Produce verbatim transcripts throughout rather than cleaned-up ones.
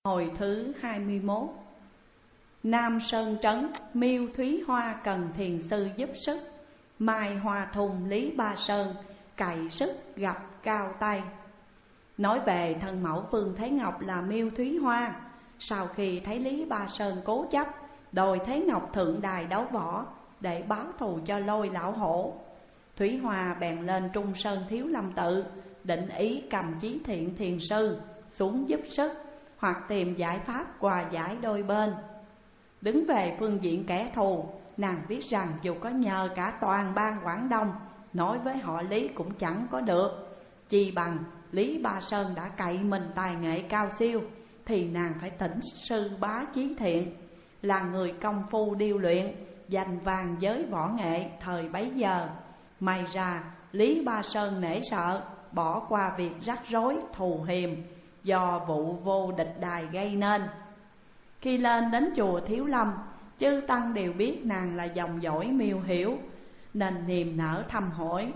Hồi thứ hai mươi mốt. Nam Sơn Trấn, Miêu Thúy Hoa cần thiền sư giúp sức. Mai Hoa Thùng Lý Ba Sơn, cày sức gặp cao tay. Nói về thân mẫu Phương Thế Ngọc là Miêu Thúy Hoa. Sau khi thấy Lý Ba Sơn cố chấp đòi Thế Ngọc thượng đài đấu võ để báo thù cho Lôi lão hổ, Thúy Hoa bèn lên Trung Sơn Thiếu Lâm Tự, định ý cầm Chí Thiện thiền sư xuống giúp sức, hoặc tìm giải pháp hòa giải đôi bên. Đứng về phương diện kẻ thù, nàng biết rằng dù có nhờ cả toàn bang Quảng Đông nói với họ Lý cũng chẳng có được. Chi bằng Lý Ba Sơn đã cậy mình tài nghệ cao siêu, thì nàng phải thỉnh sư Bá Chí Thiện, là người công phu điêu luyện, danh vang giới võ nghệ thời bấy giờ. May ra Lý Ba Sơn nể sợ, bỏ qua việc rắc rối thù hiềm do vụ vô địch đài gây nên. Khi lên đến chùa Thiếu Lâm, chư tăng đều biết nàng là dòng dõi Miêu Hiểu, nên niềm nở thăm hỏi.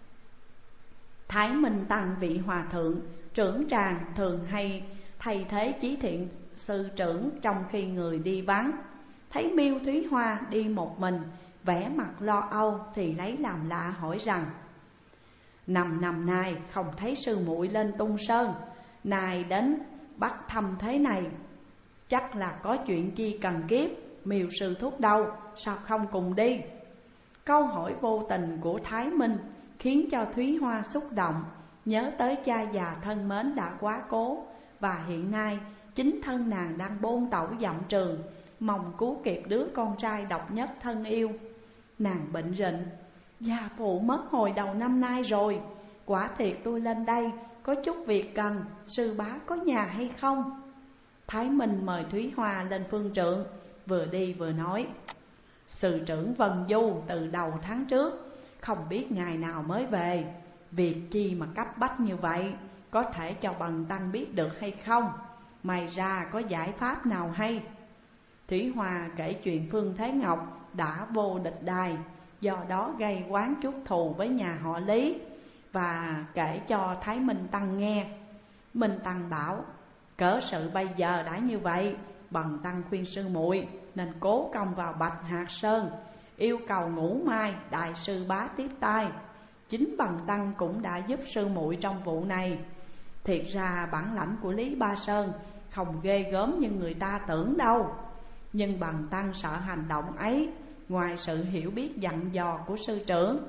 Thái Minh Tăng vị hòa thượng trưởng tràng thường hay thay thế Chí Thiện sư trưởng trong khi người đi vắng. Thấy Miêu Thúy Hoa đi một mình, vẻ mặt lo âu, thì lấy làm lạ hỏi rằng: Năm năm nay không thấy sư muội lên Tung Sơn, nay đến bắt thăm thế này, chắc là có chuyện chi cần kiếp. Miêu sư thúc đâu, sao không cùng đi? Câu hỏi vô tình của Thái Minh khiến cho Thúy Hoa xúc động, nhớ tới cha già thân mến đã quá cố, và hiện nay chính thân nàng đang bôn tẩu dặm trường, mong cứu kịp đứa con trai độc nhất thân yêu. Nàng bệnh rịnh: Gia phụ mất hồi đầu năm nay rồi, quả thiệt tôi lên đây có chút việc cần, sư bá có nhà hay không? Thái Minh mời Thúy Hoa lên phương trượng, vừa đi vừa nói: Sư trưởng Vân Du từ đầu tháng trước, không biết ngày nào mới về. Việc chi mà cấp bách như vậy, có thể cho bần tăng biết được hay không? May ra có giải pháp nào hay? Thúy Hoa kể chuyện Phương Thế Ngọc đã vô địch đài, do đó gây oán chuốc thù với nhà họ Lý, và kể cho Thái Minh Tăng nghe. Minh Tăng bảo: Cớ sự bây giờ đã như vậy, bần tăng khuyên sư muội nên cố công vào Bạch Hạc Sơn, yêu cầu Ngũ Mai đại sư bá tiếp tay. Chính bần tăng cũng đã giúp sư muội trong vụ này. Thiệt ra bản lãnh của Lý Ba Sơn không ghê gớm như người ta tưởng đâu, nhưng bần tăng sợ hành động ấy, ngoài sự hiểu biết dặn dò của sư trưởng,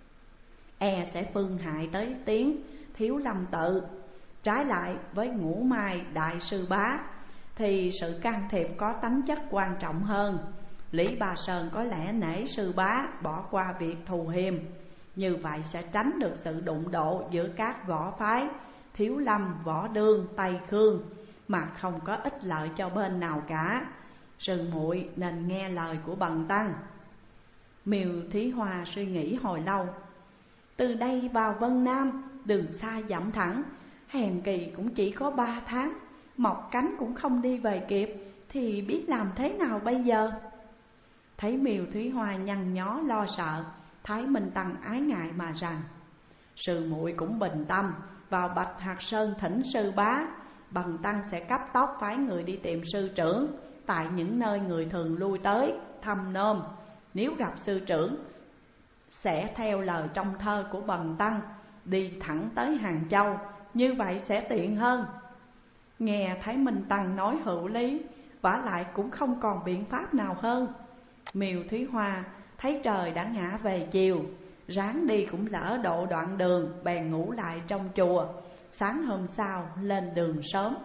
e sẽ phương hại tới tiếng Thiếu Lâm Tự. Trái lại với Ngũ Mai đại sư bá thì sự can thiệp có tánh chất quan trọng hơn. Lý Ba Sơn có lẽ nể sư bá bỏ qua việc thù hiềm, như vậy sẽ tránh được sự đụng độ giữa các võ phái Thiếu Lâm, Võ Đương, Tây Khương, mà không có ích lợi cho bên nào cả. Sư muội nên nghe lời của bần tăng. Miêu Thúy Hoa suy nghĩ hồi lâu. Từ đây vào Vân Nam, đường xa dặm thẳng, hèn kỳ cũng chỉ có ba tháng, mọc cánh cũng không đi về kịp, thì biết làm thế nào bây giờ? Thấy Miêu Thúy Hoa nhăn nhó lo sợ, Thái Minh Tăng ái ngại mà rằng: Sư muội cũng bình tâm, vào Bạch Hạc Sơn thỉnh sư bá, bần tăng sẽ cấp tốc phái người đi tìm sư trưởng tại những nơi người thường lui tới thăm nom. Nếu gặp sư trưởng, sẽ theo lời trong thơ của bần tăng, đi thẳng tới Hàng Châu, như vậy sẽ tiện hơn. Nghe Thái Minh Tăng nói hữu lý, vả lại cũng không còn biện pháp nào hơn. Miêu Thúy Hoa thấy trời đã ngã về chiều, ráng đi cũng lỡ độ đoạn đường, bèn ngủ lại trong chùa. Sáng hôm sau lên đường sớm.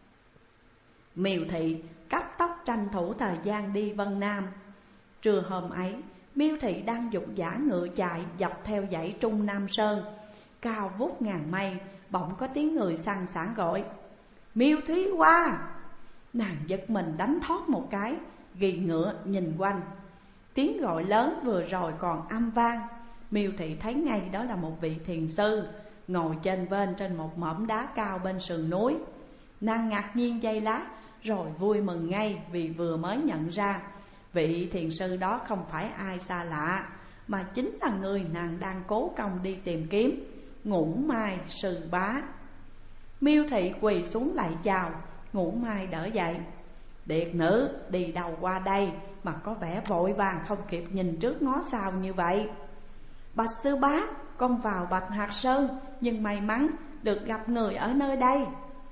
Miêu Thị cấp tốc tranh thủ thời gian đi Vân Nam. Trưa hôm ấy, Miêu Thị đang dục dã ngựa chạy dọc theo dãy Trung Nam Sơn, cao vút ngàn mây. Bỗng có tiếng người sang sảng gọi: Miêu Thúy Hoa! Nàng giật mình đánh thoát một cái, ghi ngựa nhìn quanh. Tiếng gọi lớn vừa rồi còn âm vang. Miêu Thị thấy ngay đó là một vị thiền sư ngồi trên vên trên một mỏm đá cao bên sườn núi. Nàng ngạc nhiên giây lát, rồi vui mừng ngay, vì vừa mới nhận ra vị thiền sư đó không phải ai xa lạ, mà chính là người nàng đang cố công đi tìm kiếm, Ngũ Mai sư bá. Miêu Thị quỳ xuống lại chào, Ngũ Mai đỡ dậy. Điệt nữ đi đầu qua đây mà có vẻ vội vàng không kịp nhìn trước ngó sau như vậy. Bạch sư bá, con vào Bạch Hạc Sơn nhưng may mắn được gặp người ở nơi đây.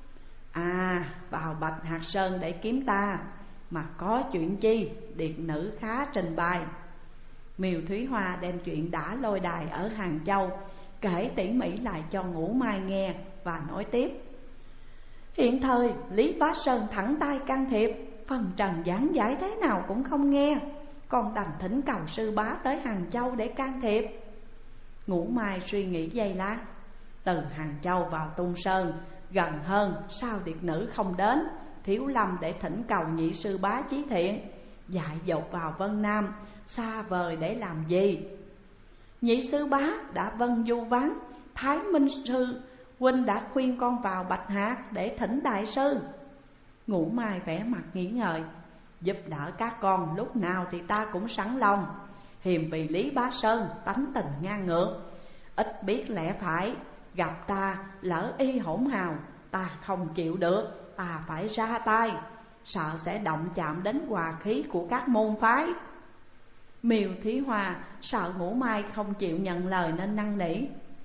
À, vào Bạch Hạc Sơn để kiếm ta, mà có chuyện chi? Điệt nữ khá trình bày. Miêu Thúy Hoa đem chuyện đã lôi đài ở Hàng Châu kể tỉ mỉ lại cho Ngũ Mai nghe và nói tiếp. Hiện thời Lý Bá Sơn thẳng tay can thiệp, phần trần giảng giải thế nào cũng không nghe, con đành thỉnh cầu sư bá tới Hàng Châu để can thiệp. Ngũ Mai suy nghĩ giây lát. Từ Hàng Châu vào Tung Sơn gần hơn, sao điệt nữ không đến Thiếu Lâm để thỉnh cầu nhị sư bá chí thiện, dại dột vào Vân Nam xa vời để làm gì? Nhị sư bá đã vân du vắng, Thái Minh sư huynh đã khuyên con vào Bạch Hạc để thỉnh đại sư. Ngũ Mai vẻ mặt nghĩ ngợi. Giúp đỡ các con lúc nào thì ta cũng sẵn lòng, hiềm vì Lý Bá Sơn tánh tình ngang ngược, ít biết lẽ phải, gặp ta lỡ y hỗn hào, ta không chịu được, ta phải ra tay, sợ sẽ động chạm đến hòa khí của các môn phái. Miêu Thúy Hoa sợ Ngũ Mai không chịu nhận lời nên năn nỉ.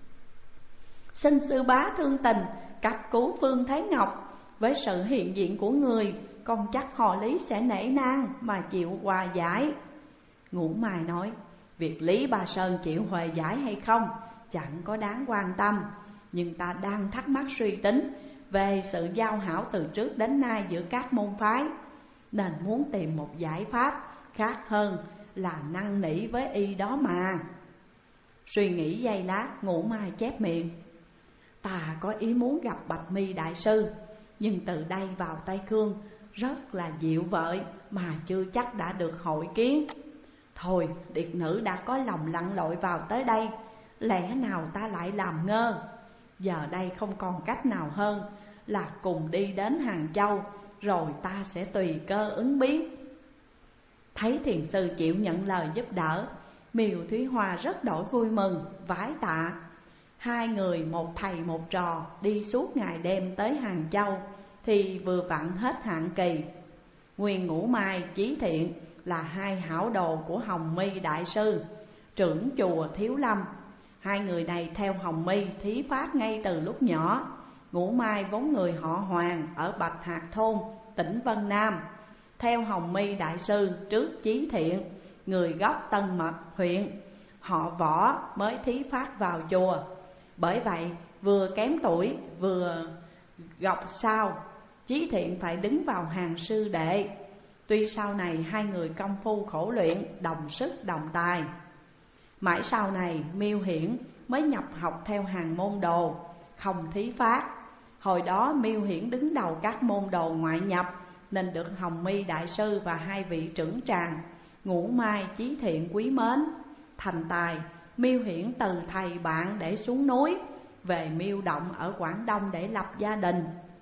Xin sư bá thương tình cấp cứu Phương Thái Ngọc, với sự hiện diện của người, con chắc họ Lý sẽ nể nang mà chịu hòa giải. Ngũ Mai nói, việc Lý Ba Sơn chịu hòa giải hay không chẳng có đáng quan tâm, nhưng ta đang thắc mắc suy tính về sự giao hảo từ trước đến nay giữa các môn phái, nên muốn tìm một giải pháp khác hơn là năn nỉ với y đó mà. Suy nghĩ giây lát, Ngũ Mai chép miệng. Ta có ý muốn gặp Bạch Mi đại sư, nhưng từ đây vào Tây Cương rất là dịu vợi mà chưa chắc đã được hội kiến. Thôi, điệt nữ đã có lòng lặn lội vào tới đây, lẽ nào ta lại làm ngơ? Giờ đây không còn cách nào hơn là cùng đi đến Hàng Châu, rồi ta sẽ tùy cơ ứng biến. Thấy thiền sư chịu nhận lời giúp đỡ, Miêu Thúy Hoa rất đổi vui mừng, vái tạ. Hai người một thầy một trò đi suốt ngày đêm tới Hàng Châu thì vừa vặn hết hạn kỳ. Nguyên Ngũ Mai, Chí Thiện là hai hảo đồ của Hồng Mi đại sư, trưởng chùa Thiếu Lâm. Hai người này theo Hồng Mi thí pháp ngay từ lúc nhỏ. Ngũ Mai vốn người họ Hoàng ở Bạch Hạc Thôn, tỉnh Vân Nam, theo Hồng Mi đại sư trước Chí Thiện, người gốc Tân Mật huyện, họ Võ mới thí pháp vào chùa. Bởi vậy vừa kém tuổi vừa gọc sao, Chí Thiện phải đứng vào hàng sư đệ. Tuy sau này hai người công phu khổ luyện, đồng sức đồng tài. Mãi sau này Miêu Hiển mới nhập học theo hàng môn đồ, không thí pháp. Hồi đó Miêu Hiển đứng đầu các môn đồ ngoại nhập, nên được Hồng Mi đại sư và hai vị trưởng tràng Ngũ Mai, Chí Thiện quý mến. Thành tài, Miêu Hiển từ thầy bạn để xuống núi, về Miêu Động ở Quảng Đông để lập gia đình.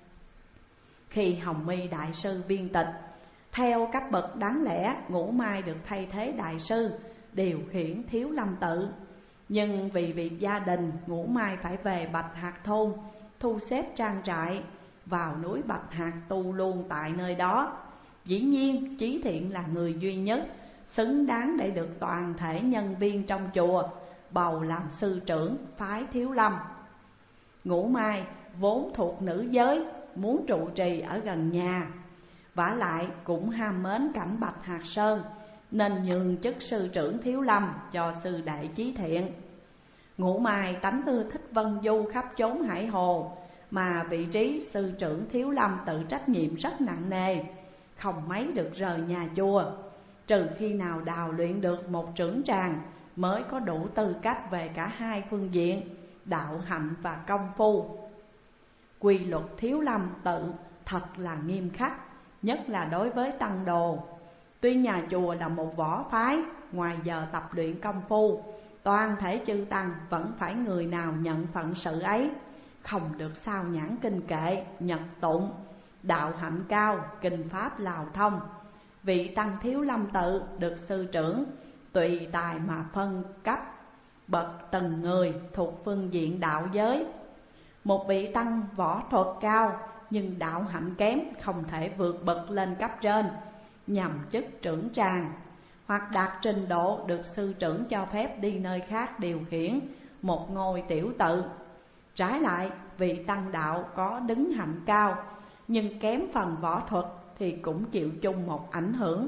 Khi Hồng Mi đại sư viên tịch, theo các bậc đáng lẽ Ngũ Mai được thay thế đại sư, điều khiển Thiếu Lâm tự. Nhưng vì việc gia đình, Ngũ Mai phải về Bạch Hạc Thôn, thu xếp trang trại, vào núi Bạch Hạc tu luôn tại nơi đó. Dĩ nhiên Chí Thiện là người duy nhất xứng đáng để được toàn thể nhân viên trong chùa bầu làm sư trưởng phái Thiếu Lâm. Ngũ Mai vốn thuộc nữ giới, muốn trụ trì ở gần nhà, vả lại cũng ham mến cảnh Bạch Hạc Sơn, nên nhường chức sư trưởng Thiếu Lâm cho sư đệ Chí Thiện. Ngũ Mai tánh ưa thích vân du khắp chốn hải hồ, mà vị trí sư trưởng Thiếu Lâm tự trách nhiệm rất nặng nề, không mấy được rời nhà chùa, trừ khi nào đào luyện được một trưởng tràng mới có đủ tư cách về cả hai phương diện, đạo hạnh và công phu. Quy luật Thiếu Lâm tự thật là nghiêm khắc, nhất là đối với tăng đồ. Tuy nhà chùa là một võ phái, ngoài giờ tập luyện công phu, toàn thể chư tăng vẫn phải người nào nhận phận sự ấy, không được sao nhãn kinh kệ, nhật tụng, đạo hạnh cao, kinh pháp lào thông. Vị tăng Thiếu Lâm tự được sư trưởng tùy tài mà phân cấp bậc từng người thuộc phương diện đạo giới. Một vị tăng võ thuật cao nhưng đạo hạnh kém không thể vượt bậc lên cấp trên nhằm chức trưởng tràng, hoặc đạt trình độ được sư trưởng cho phép đi nơi khác điều khiển một ngôi tiểu tự. Trái lại, vị tăng đạo có đứng hạnh cao nhưng kém phần võ thuật thì cũng chịu chung một ảnh hưởng.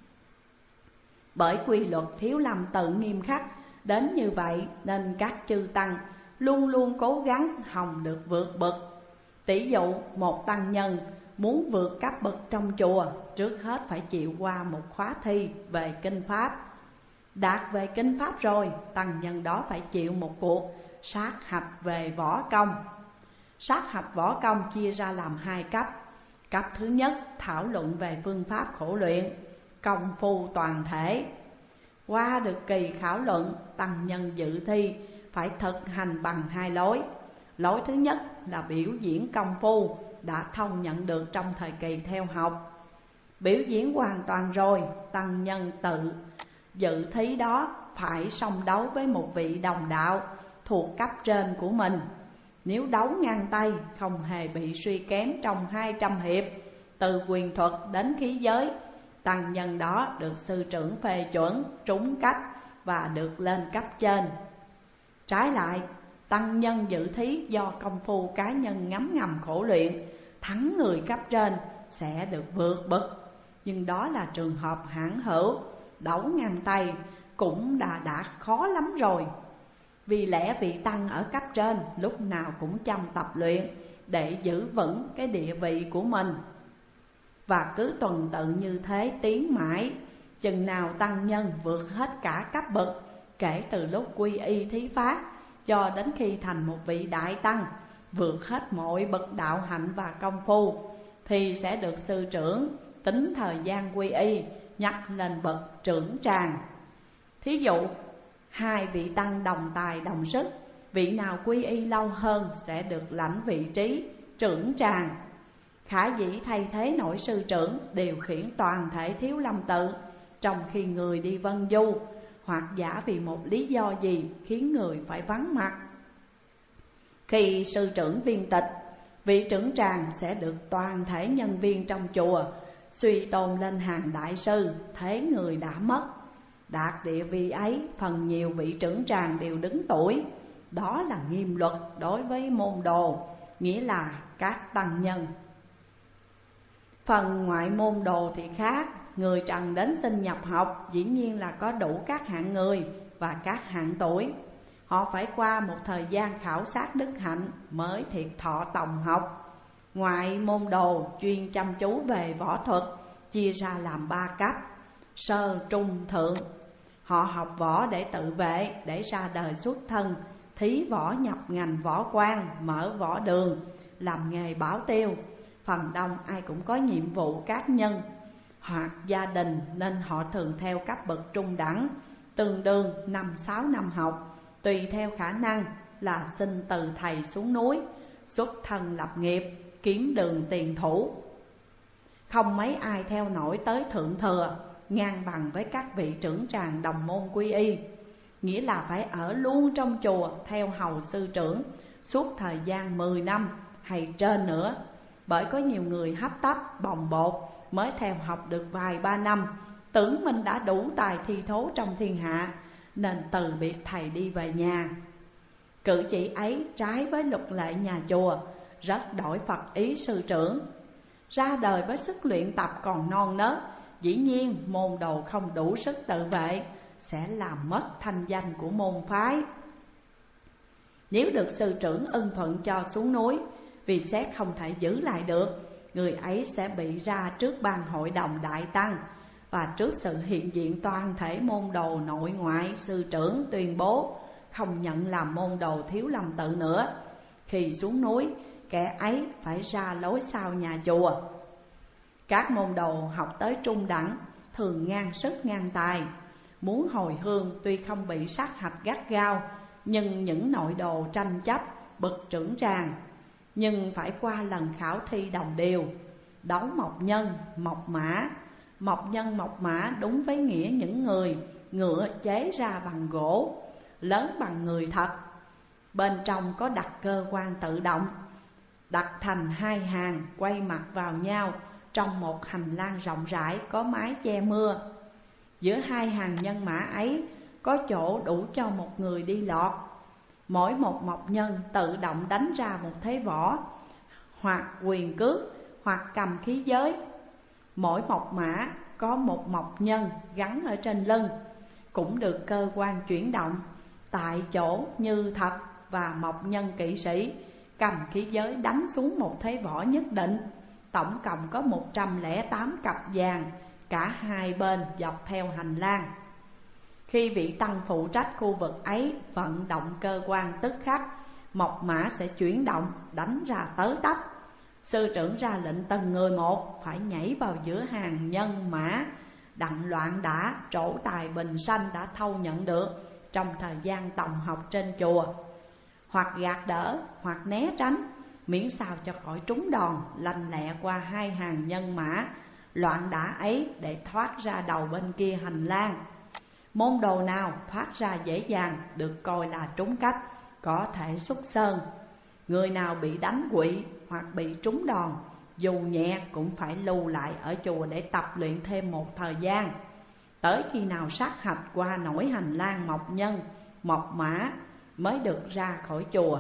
Bởi quy luật thiếu lâm tự nghiêm khắc đến như vậy nên các chư tăng luôn luôn cố gắng hòng được vượt bậc. Tỷ dụ một tăng nhân muốn vượt cấp bậc trong chùa, trước hết phải chịu qua một khóa thi về kinh pháp. Đạt về kinh pháp rồi, tăng nhân đó phải chịu một cuộc sát hạch về võ công. Sát hạch võ công chia ra làm hai cấp. Cấp thứ nhất thảo luận về phương pháp khổ luyện, công phu toàn thể. Qua được kỳ khảo luận, tăng nhân dự thi phải thực hành bằng hai lối. Lối thứ nhất là biểu diễn công phu đã thông nhận được trong thời kỳ theo học. Biểu diễn hoàn toàn rồi, tăng nhân tự dự thí đó phải song đấu với một vị đồng đạo thuộc cấp trên của mình. Nếu đấu ngang tay không hề bị suy kém trong hai trăm hiệp, từ quyền thuật đến khí giới, tăng nhân đó được sư trưởng phê chuẩn, trúng cách và được lên cấp trên. Trái lại, tăng nhân dự thí do công phu cá nhân ngấm ngầm khổ luyện, thắng người cấp trên sẽ được vượt bậc. Nhưng đó là trường hợp hãn hữu, đấu ngang tay cũng đã đã khó lắm rồi. Vì lẽ vị tăng ở cấp trên lúc nào cũng chăm tập luyện để giữ vững cái địa vị của mình. Và cứ tuần tự như thế tiến mãi, chừng nào tăng nhân vượt hết cả cấp bậc, kể từ lúc quy y thí pháp cho đến khi thành một vị đại tăng, vượt hết mọi bậc đạo hạnh và công phu, thì sẽ được sư trưởng tính thời gian quy y nhắc lên bậc trưởng tràng. Thí dụ hai vị tăng đồng tài đồng sức, vị nào quy y lâu hơn sẽ được lãnh vị trí trưởng tràng. Khả dĩ thay thế nổi sư trưởng điều khiển toàn thể thiếu lâm tự, trong khi người đi vân du, hoặc giả vì một lý do gì khiến người phải vắng mặt. Khi sư trưởng viên tịch, vị trưởng tràng sẽ được toàn thể nhân viên trong chùa suy tôn lên hàng đại sư, thế người đã mất. Đạt địa vị ấy, phần nhiều vị trưởng tràng đều đứng tuổi. Đó là nghiêm luật đối với môn đồ, nghĩa là các tăng nhân. Phần ngoại môn đồ thì khác. Người trần đến xin nhập học dĩ nhiên là có đủ các hạng người và các hạng tuổi. Họ phải qua một thời gian khảo sát đức hạnh mới thiệt thọ tòng học. Ngoại môn đồ chuyên chăm chú về võ thuật chia ra làm ba cấp: sơ, trung, thượng. Họ học võ để tự vệ, để ra đời xuất thân, thí võ nhập ngành võ quan, mở võ đường, làm nghề bảo tiêu. Phần đông ai cũng có nhiệm vụ cá nhân hoặc gia đình nên họ thường theo cấp bậc trung đẳng, tương đương năm sáu năm học, tùy theo khả năng là xin từ thầy xuống núi, xuất thân lập nghiệp, kiếm đường tiền thủ. Không mấy ai theo nổi tới thượng thừa, ngang bằng với các vị trưởng tràng đồng môn quy y, nghĩa là phải ở luôn trong chùa theo hầu sư trưởng suốt thời gian mười năm hay trên nữa. Bởi có nhiều người hấp tấp, bồng bột mới theo học được vài ba năm, tưởng mình đã đủ tài thi thố trong thiên hạ, nên từ biệt thầy đi về nhà. Cử chỉ ấy trái với luật lệ nhà chùa, rất đổi Phật ý sư trưởng. Ra đời với sức luyện tập còn non nớt, dĩ nhiên môn đồ không đủ sức tự vệ, sẽ làm mất thanh danh của môn phái. Nếu được sư trưởng ưng thuận cho xuống núi, vì sẽ không thể giữ lại được, người ấy sẽ bị ra trước ban hội đồng đại tăng và trước sự hiện diện toàn thể môn đồ nội ngoại, sư trưởng tuyên bố không nhận làm môn đồ thiếu lâm tự nữa. Khi xuống núi, kẻ ấy phải ra lối sau nhà chùa. Các môn đồ học tới trung đẳng thường ngang sức ngang tài, muốn hồi hương tuy không bị sát hạch gắt gao, nhưng những nội đồ tranh chấp bậc trưởng tràng, nhưng phải qua lần khảo thi đồng đều, đấu mộc nhân, mộc mã. Mộc nhân mộc mã đúng với nghĩa những người ngựa chế ra bằng gỗ, lớn bằng người thật, bên trong có đặt cơ quan tự động. đặt thành hai hàng quay mặt vào nhau trong một hành lang rộng rãi có mái che mưa. Giữa hai hàng nhân mã ấy có chỗ đủ cho một người đi lọt. Mỗi một mộc nhân tự động đánh ra một thế võ, hoặc quyền cước, hoặc cầm khí giới. Mỗi mộc mã có một mộc nhân gắn ở trên lưng, cũng được cơ quan chuyển động tại chỗ như thật. Và mộc nhân kỵ sĩ cầm khí giới đánh xuống một thế võ nhất định. Tổng cộng có một trăm lẻ tám cặp vàng, cả hai bên dọc theo hành lang. Khi vị tăng phụ trách khu vực ấy vận động cơ quan tức khắc, mộc mã sẽ chuyển động đánh ra tới tấp. Sư trưởng ra lệnh từng người một phải nhảy vào giữa hàng nhân mã, đặng loạn đả trổ tài bình sanh đã thâu nhận được trong thời gian tòng học trên chùa, hoặc gạt đỡ, hoặc né tránh, miễn sao cho khỏi trúng đòn, lanh lẹ qua hai hàng nhân mã loạn đả ấy để thoát ra đầu bên kia hành lang. Môn đồ nào thoát ra dễ dàng được coi là trúng cách, có thể xuất sơn. Người nào bị đánh quỵ hoặc bị trúng đòn, dù nhẹ cũng phải lưu lại ở chùa để tập luyện thêm một thời gian, tới khi nào sát hạch qua nổi hành lang mộc nhân, mộc mã mới được ra khỏi chùa.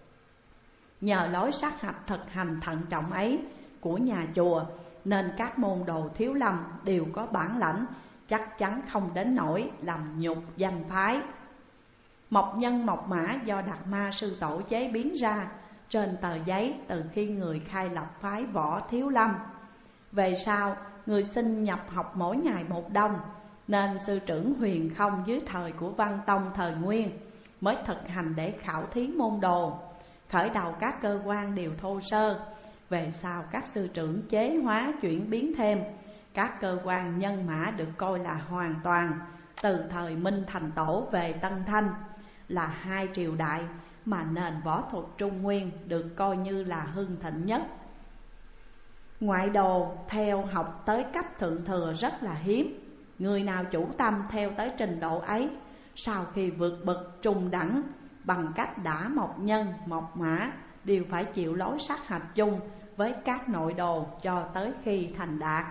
Nhờ lối sát hạch thực hành thận trọng ấy của nhà chùa, nên các môn đồ thiếu lâm đều có bản lãnh, chắc chắn không đến nỗi làm nhục danh phái. Mộc nhân mộc mã do Đạt Ma sư tổ chế biến ra trên tờ giấy từ khi người khai lập phái Võ Thiếu Lâm. Về sau, người xin nhập học mỗi ngày một đông, nên sư trưởng Huyền Không dưới thời của Văn Tông thời Nguyên mới thực hành để khảo thí môn đồ. Khởi đầu các cơ quan đều thô sơ, về sau các sư trưởng chế hóa chuyển biến thêm. Các cơ quan nhân mã được coi là hoàn toàn. Từ thời Minh Thành Tổ về Tân Thanh là hai triều đại mà nền võ thuật Trung Nguyên được coi như là hưng thịnh nhất. Ngoại đồ theo học tới cấp thượng thừa rất là hiếm. Người nào chủ tâm theo tới trình độ ấy, sau khi vượt bậc trung đẳng bằng cách đả mộc nhân, mộc mã, đều phải chịu lối sát hạch chung với các nội đồ cho tới khi thành đạt.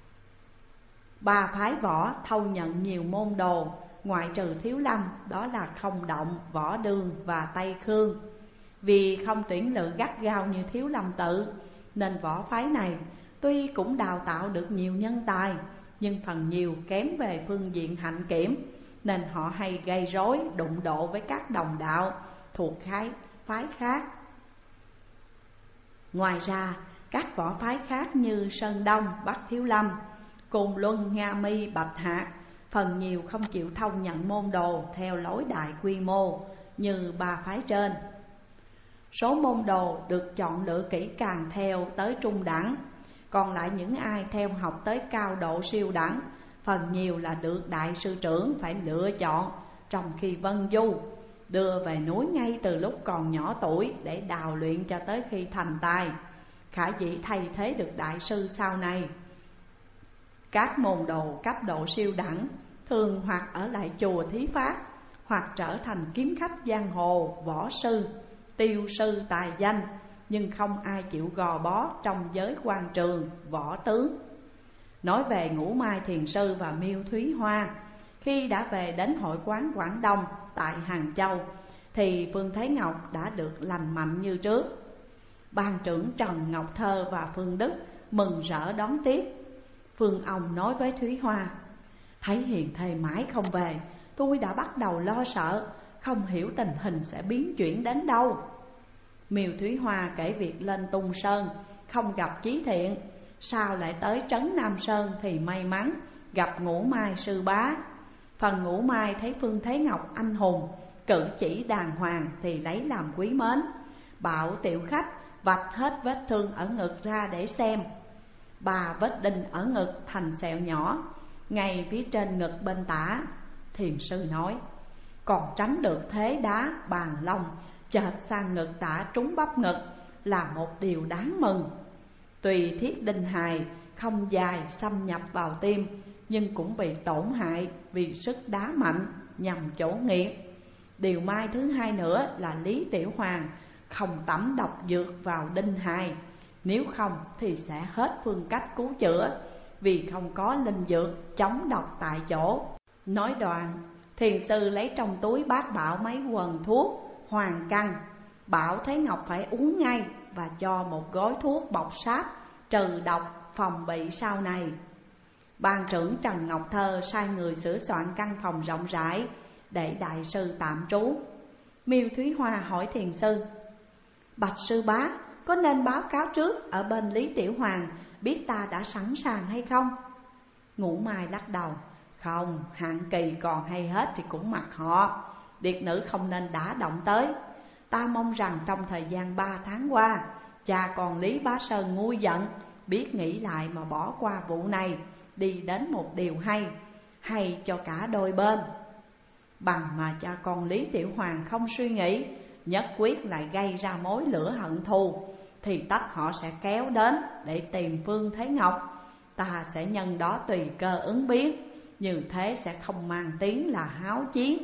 Ba phái võ thâu nhận nhiều môn đồ, ngoại trừ Thiếu Lâm, đó là Không Động, Võ Đương và Tây Khương. Vì không tuyển lựa gắt gao như Thiếu Lâm tự, nên võ phái này tuy cũng đào tạo được nhiều nhân tài, nhưng phần nhiều kém về phương diện hạnh kiểm, nên họ hay gây rối đụng độ với các đồng đạo thuộc phái phái khác. Ngoài ra, các võ phái khác như Sơn Đông, Bắc Thiếu Lâm, Côn Luân, Nga Mi, Bạch Hạc phần nhiều không chịu thông nhận môn đồ theo lối đại quy mô như ba phái trên. Số môn đồ được chọn lựa kỹ càng theo tới trung đẳng, còn lại những ai theo học tới cao độ siêu đẳng phần nhiều là được đại sư trưởng phải lựa chọn trong khi vân du, đưa về núi ngay từ lúc còn nhỏ tuổi để đào luyện cho tới khi thành tài, khả dĩ thay thế được đại sư sau này. Các môn đồ cấp độ siêu đẳng thường hoặc ở lại chùa thí pháp, hoặc trở thành kiếm khách giang hồ, võ sư, tiêu sư tài danh, nhưng không ai chịu gò bó trong giới quan trường, võ tướng. Nói về Ngũ Mai Thiền Sư và Miêu Thúy Hoa, khi đã về đến hội quán Quảng Đông tại Hàng Châu, thì Phương Thế Ngọc đã được lành mạnh như trước. Ban trưởng Trần Ngọc Thơ và Phương Đức mừng rỡ đón tiếp. Phương ông nói với Thúy Hoa: thấy hiền thê mãi không về, tôi đã bắt đầu lo sợ, không hiểu tình hình sẽ biến chuyển đến đâu. Miêu Thúy Hoa kể việc lên Tung Sơn không gặp Chí Thiện, sao lại tới trấn Nam Sơn thì may mắn gặp Ngũ Mai sư bá. Phần Ngũ Mai thấy Phương Thế Ngọc anh hùng, cử chỉ đàng hoàng thì lấy làm quý mến, bảo tiểu khách vạch hết vết thương ở ngực ra để xem. Ba vết đinh ở ngực thành sẹo nhỏ, ngay phía trên ngực bên tả. Thiền sư nói: còn tránh được thế đá bàn long chợt sang ngực tả trúng bắp ngực là một điều đáng mừng. Tùy thiết đinh hài không dài xâm nhập vào tim, nhưng cũng bị tổn hại vì sức đá mạnh nhằm chỗ nghiệt. Điều may thứ hai nữa là Lý Tiểu Hoàng không tẩm độc dược vào đinh hài, nếu không thì sẽ hết phương cách cứu chữa, vì không có linh dược chống độc tại chỗ. Nói đoạn, thiền sư lấy trong túi bát Bảo mấy quần thuốc hoàng căn, bảo Thế Ngọc phải uống ngay và cho một gói thuốc bọc sáp trừ độc phòng bị sau này. Ban trưởng Trần Ngọc Thơ sai người sửa soạn căn phòng rộng rãi để đại sư tạm trú. Miêu Thúy Hoa hỏi thiền sư: bạch sư bá, có nên báo cáo trước ở bên Lý Tiểu Hoàng biết ta đã sẵn sàng hay không? Ngũ Mai lắc đầu: không, Hạng Kỳ còn hay hết thì cũng mặc họ, điệt nữ không nên đã động tới. Ta mong rằng trong thời gian ba tháng qua, cha con Lý Bá Sơn nguôi giận, biết nghĩ lại mà bỏ qua vụ này, đi đến một điều hay, hay cho cả đôi bên. Bằng mà cha con Lý Tiểu Hoàng không suy nghĩ, nhất quyết lại gây ra mối lửa hận thù, thì tất họ sẽ kéo đến để tìm Phương Thế Ngọc. Ta sẽ nhân đó tùy cơ ứng biến, như thế sẽ không mang tiếng là háo chiến.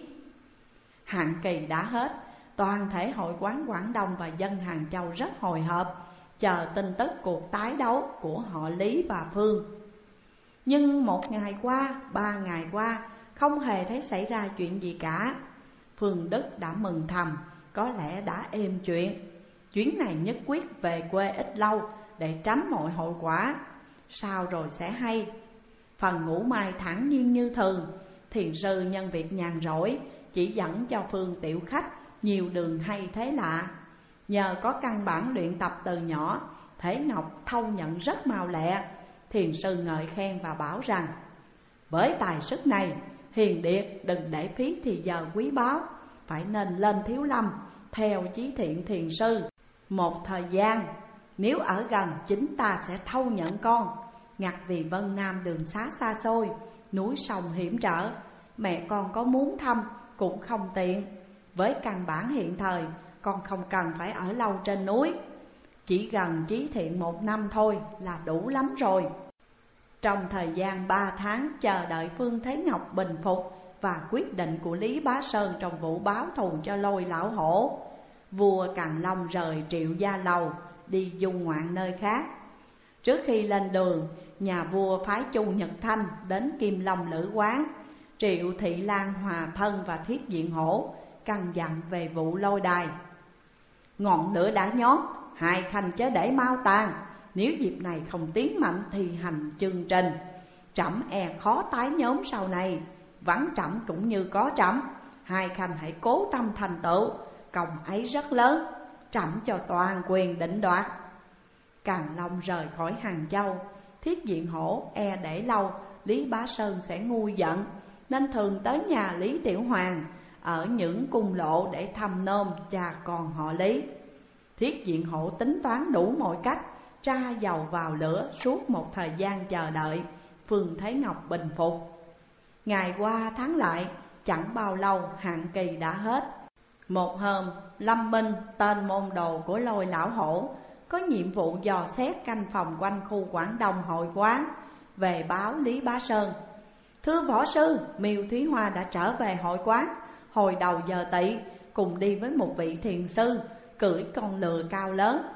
Hạn kỳ đã hết, toàn thể hội quán Quảng Đông và dân Hàng Châu rất hồi hộp, chờ tin tức cuộc tái đấu của họ Lý và Phương. Nhưng một ngày qua, ba ngày qua, không hề thấy xảy ra chuyện gì cả. Phương Đức đã mừng thầm, có lẽ đã êm chuyện. Chuyến này nhất quyết về quê ít lâu để tránh mọi hậu quả, sau rồi sẽ hay. Phần Ngũ Mai thản nhiên như thường. Thiền sư nhân việc nhàn rỗi chỉ dẫn cho Phương tiểu khách nhiều đường hay thế lạ. Nhờ có căn bản luyện tập từ nhỏ, Thế Ngọc thâu nhận rất mau lẹ. Thiền sư ngợi khen và bảo rằng: với tài sức này, Hiền Điệt đừng để phí thì giờ quý báu, phải nên lên Thiếu Lâm theo chí thiện thiền sư. Một thời gian, nếu ở gần chính ta sẽ thâu nhận con. Ngặt vì Vân Nam đường xá xa xôi, núi sông hiểm trở, mẹ con có muốn thăm cũng không tiện. Với căn bản hiện thời, con không cần phải ở lâu trên núi, chỉ gần chí thiện một năm thôi là đủ lắm rồi. Trong thời gian ba tháng chờ đợi Phương Thế Ngọc bình phục và quyết định của Lý Bá Sơn trong vụ báo thù cho Lôi Lão Hổ, vua Càn Long rời Triệu Gia Lầu đi du ngoạn nơi khác. Trước khi lên đường, nhà vua phái Chu Nhật Thanh đến Kim Long Lữ Quán, Triệu Thị Lan hòa thân và Thiết Diện Hổ căn dặn về vụ lôi đài. Ngọn lửa đã nhót, hai khanh chớ để mau tàn. Nếu dịp này không tiến mạnh thì hành chương trình, trẫm e khó tái nhóm sau này. Vắng trẫm cũng như có trẫm, hai khanh hãy cố tâm thành tựu, công ấy rất lớn, trẫm cho toàn quyền định đoạt. Càn Long rời khỏi Hàng Châu, Thiết Diện Hổ e để lâu Lý Bá Sơn sẽ nguôi giận, nên thường tới nhà Lý Tiểu Hoàng ở những cung lộ để thăm nom cha con họ Lý. Thiết Diện Hổ tính toán đủ mọi cách, tra dầu vào lửa suốt một thời gian chờ đợi Phương Thế Ngọc bình phục. Ngày qua tháng lại, chẳng bao lâu hạn kỳ đã hết. Một hôm, Lâm Minh, tên môn đồ của Lôi Lão Hổ, có nhiệm vụ dò xét canh phòng quanh khu Quảng Đông hội quán, về báo Lý Bá Sơn: thưa võ sư, Miêu Thúy Hoa đã trở về hội quán hồi đầu giờ tỵ, cùng đi với một vị thiền sư cưỡi con lừa cao lớn.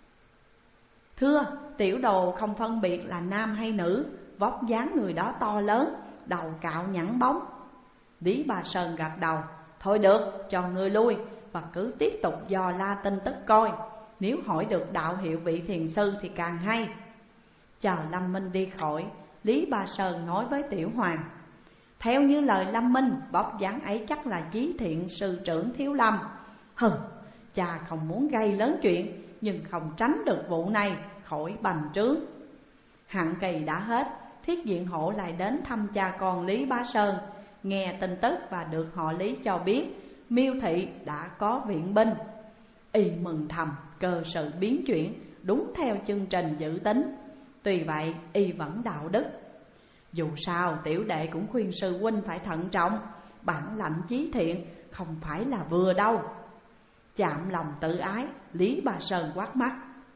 Thưa, tiểu đồ không phân biệt là nam hay nữ, vóc dáng người đó to lớn, đầu cạo nhẵn bóng. Lý Bá Sơn gật đầu: thôi được, cho ngươi lui và cứ tiếp tục dò la tin tức coi. Nếu hỏi được đạo hiệu vị thiền sư thì càng hay. Chờ Lâm Minh đi khỏi, Lý Bá Sơn nói với Tiểu Hoàng: theo như lời Lâm Minh, vóc dáng ấy chắc là chí thiện sư trưởng Thiếu Lâm. Hừ, cha không muốn gây lớn chuyện, nhưng không tránh được vụ này khỏi bành trướng. Hạn kỳ đã hết, Thiết Diện Hổ lại đến thăm cha con Lý Bá Sơn, nghe tin tức và được họ Lý cho biết Miêu Thị đã có viện binh. Y mừng thầm, cơ sự biến chuyển đúng theo chương trình dự tính. Tuy vậy, y vẫn đạo đức. Dù sao, tiểu đệ cũng khuyên sư huynh phải thận trọng, bản lãnh chí thiện không phải là vừa đâu. Chạm lòng tự ái, Lý Bá Sơn quát mắt: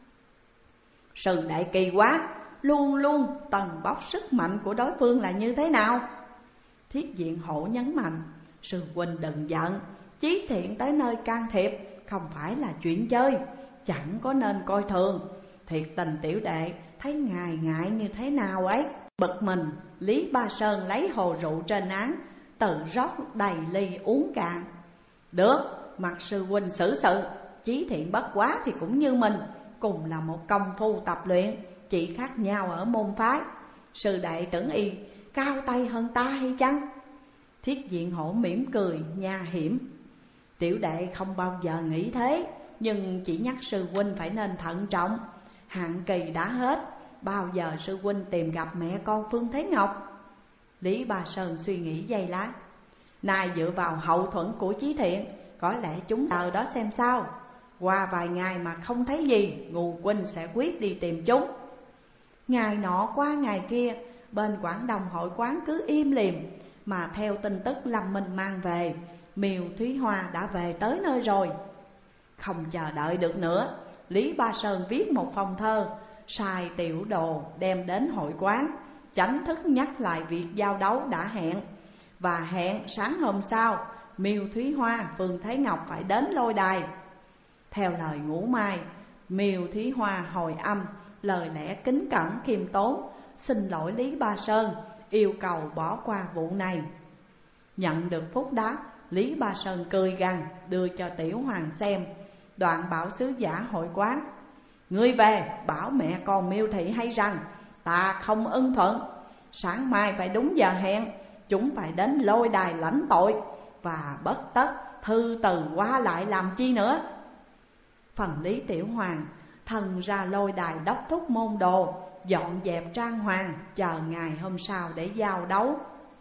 sư đệ kỳ quá, luôn luôn tầng bóc sức mạnh của đối phương là như thế nào? Thiết Diện Hổ nhấn mạnh: sư huynh đừng giận, chí thiện tới nơi can thiệp không phải là chuyện chơi, chẳng có nên coi thường. Thiệt tình tiểu đệ thấy ngài ngại như thế nào ấy. Bực mình, Lý Ba Sơn lấy hồ rượu trên án, tự rót đầy ly uống cạn. Được, mặc sư huynh xử sự, Chí Thiện bất quá thì cũng như mình, cùng là một công phu tập luyện, chỉ khác nhau ở môn phái. Sư đệ tưởng y cao tay hơn ta hay chăng? Thiết Diện Hổ mỉm cười nha hiểm. Tiểu đệ không bao giờ nghĩ thế, nhưng chỉ nhắc sư huynh phải nên thận trọng. Hạn kỳ đã hết, bao giờ sư huynh tìm gặp mẹ con Phương Thế Ngọc? Lý Ba Sơn suy nghĩ giây lát. Nay dựa vào hậu thuẫn của Chí Thiện, có lẽ chúng chờ đó xem sao. Qua vài ngày mà không thấy gì, Ngù huynh sẽ quyết đi tìm chúng. Ngày nọ qua ngày kia, bên Quảng Đông hội quán cứ im lìm, mà theo tin tức Lâm Minh mang về, Miêu Thúy Hoa đã về tới nơi rồi. Không chờ đợi được nữa, Lý Ba Sơn viết một phong thơ, sai tiểu đồ đem đến hội quán, tránh thức nhắc lại việc giao đấu đã hẹn. Và hẹn sáng hôm sau, Miêu Thúy Hoa, Phương Thế Ngọc phải đến lôi đài. Theo lời Ngũ Mai, Miêu Thúy Hoa hồi âm, lời lẽ kính cẩn khiêm tốn, xin lỗi Lý Ba Sơn, yêu cầu bỏ qua vụ này. Nhận được phúc đáp, Lý Ba Sơn cười gằn đưa cho Tiểu Hoàng xem đoạn bảo sứ giả hội quán. Ngươi về bảo mẹ con Miêu Thị hay rằng ta không ưng thuận, sáng mai phải đúng giờ hẹn, chúng phải đến lôi đài lãnh tội, và bất tất thư từ qua lại làm chi nữa. Phần Lý Tiểu Hoàng thần ra lôi đài đốc thúc môn đồ, dọn dẹp trang hoàng, chờ ngày hôm sau để giao đấu.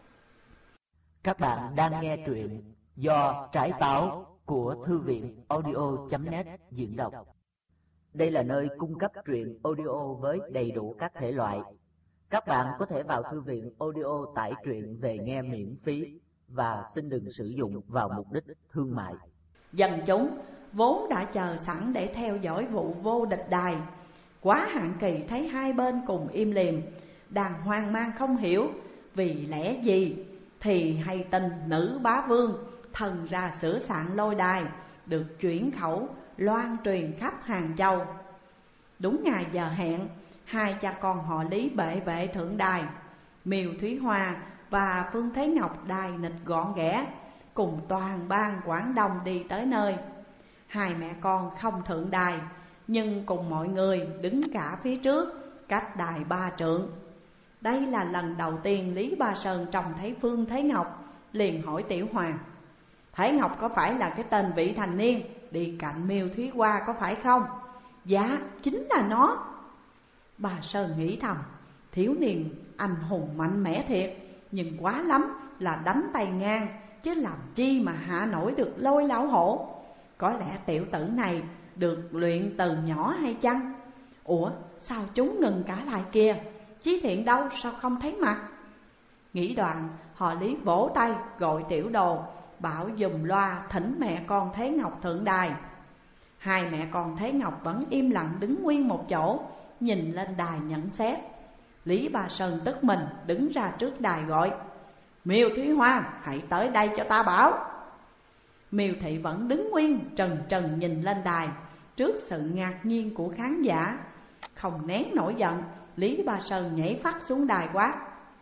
Các bạn đang nghe truyện do Trải Táo của Thư viện audio chấm net diễn đọc. Đây là nơi cung cấp truyện audio với đầy đủ các thể loại. Các bạn có thể vào thư viện audio tải truyện về nghe miễn phí và xin đừng sử dụng vào mục đích thương mại. Dân chúng vốn đã chờ sẵn để theo dõi vụ vô địch đài. Quá hạn kỳ thấy hai bên cùng im lìm, đang hoang mang không hiểu vì lẽ gì, thì hay tin nữ bá vương thần ra sửa soạn lôi đài, được chuyển khẩu loan truyền khắp Hàng Châu. Đúng ngày giờ hẹn, hai cha con họ Lý bệ vệ thượng đài, Miêu Thúy Hoa và Phương Thế Ngọc đài nịch gọn ghẽ, cùng toàn ban Quảng Đông đi tới nơi. Hai mẹ con không thượng đài, nhưng cùng mọi người đứng cả phía trước, cách đài ba trượng. Đây là lần đầu tiên Lý Ba Sơn trông thấy Phương Thế Ngọc, liền hỏi Tiểu Hoàng: Thế Ngọc có phải là cái tên vị thành niên đi cạnh Miêu Thúy Hoa có phải không? Dạ, chính là nó. Bà Sơn nghĩ thầm, thiếu niên anh hùng mạnh mẽ thiệt, nhưng quá lắm là đánh tay ngang, chứ làm chi mà hạ nổi được Lôi lão hổ. Có lẽ tiểu tử này được luyện từ nhỏ hay chăng? Ủa sao chúng ngừng cả lại kia? Chí Thiện đâu sao không thấy mặt? Nghĩ đoạn, họ Lý vỗ tay gọi tiểu đồ, bảo dùm loa thỉnh mẹ con Thế Ngọc thượng đài. Hai mẹ con Thế Ngọc vẫn im lặng đứng nguyên một chỗ, nhìn lên đài nhận xét. Lý Ba Sơn tức mình đứng ra trước đài gọi: Miêu Thúy Hoa, hãy tới đây cho ta bảo. Miêu Thị vẫn đứng nguyên trần trần nhìn lên đài, trước sự ngạc nhiên của khán giả. Không nén nổi giận, Lý Ba Sơn nhảy phát xuống đài quát: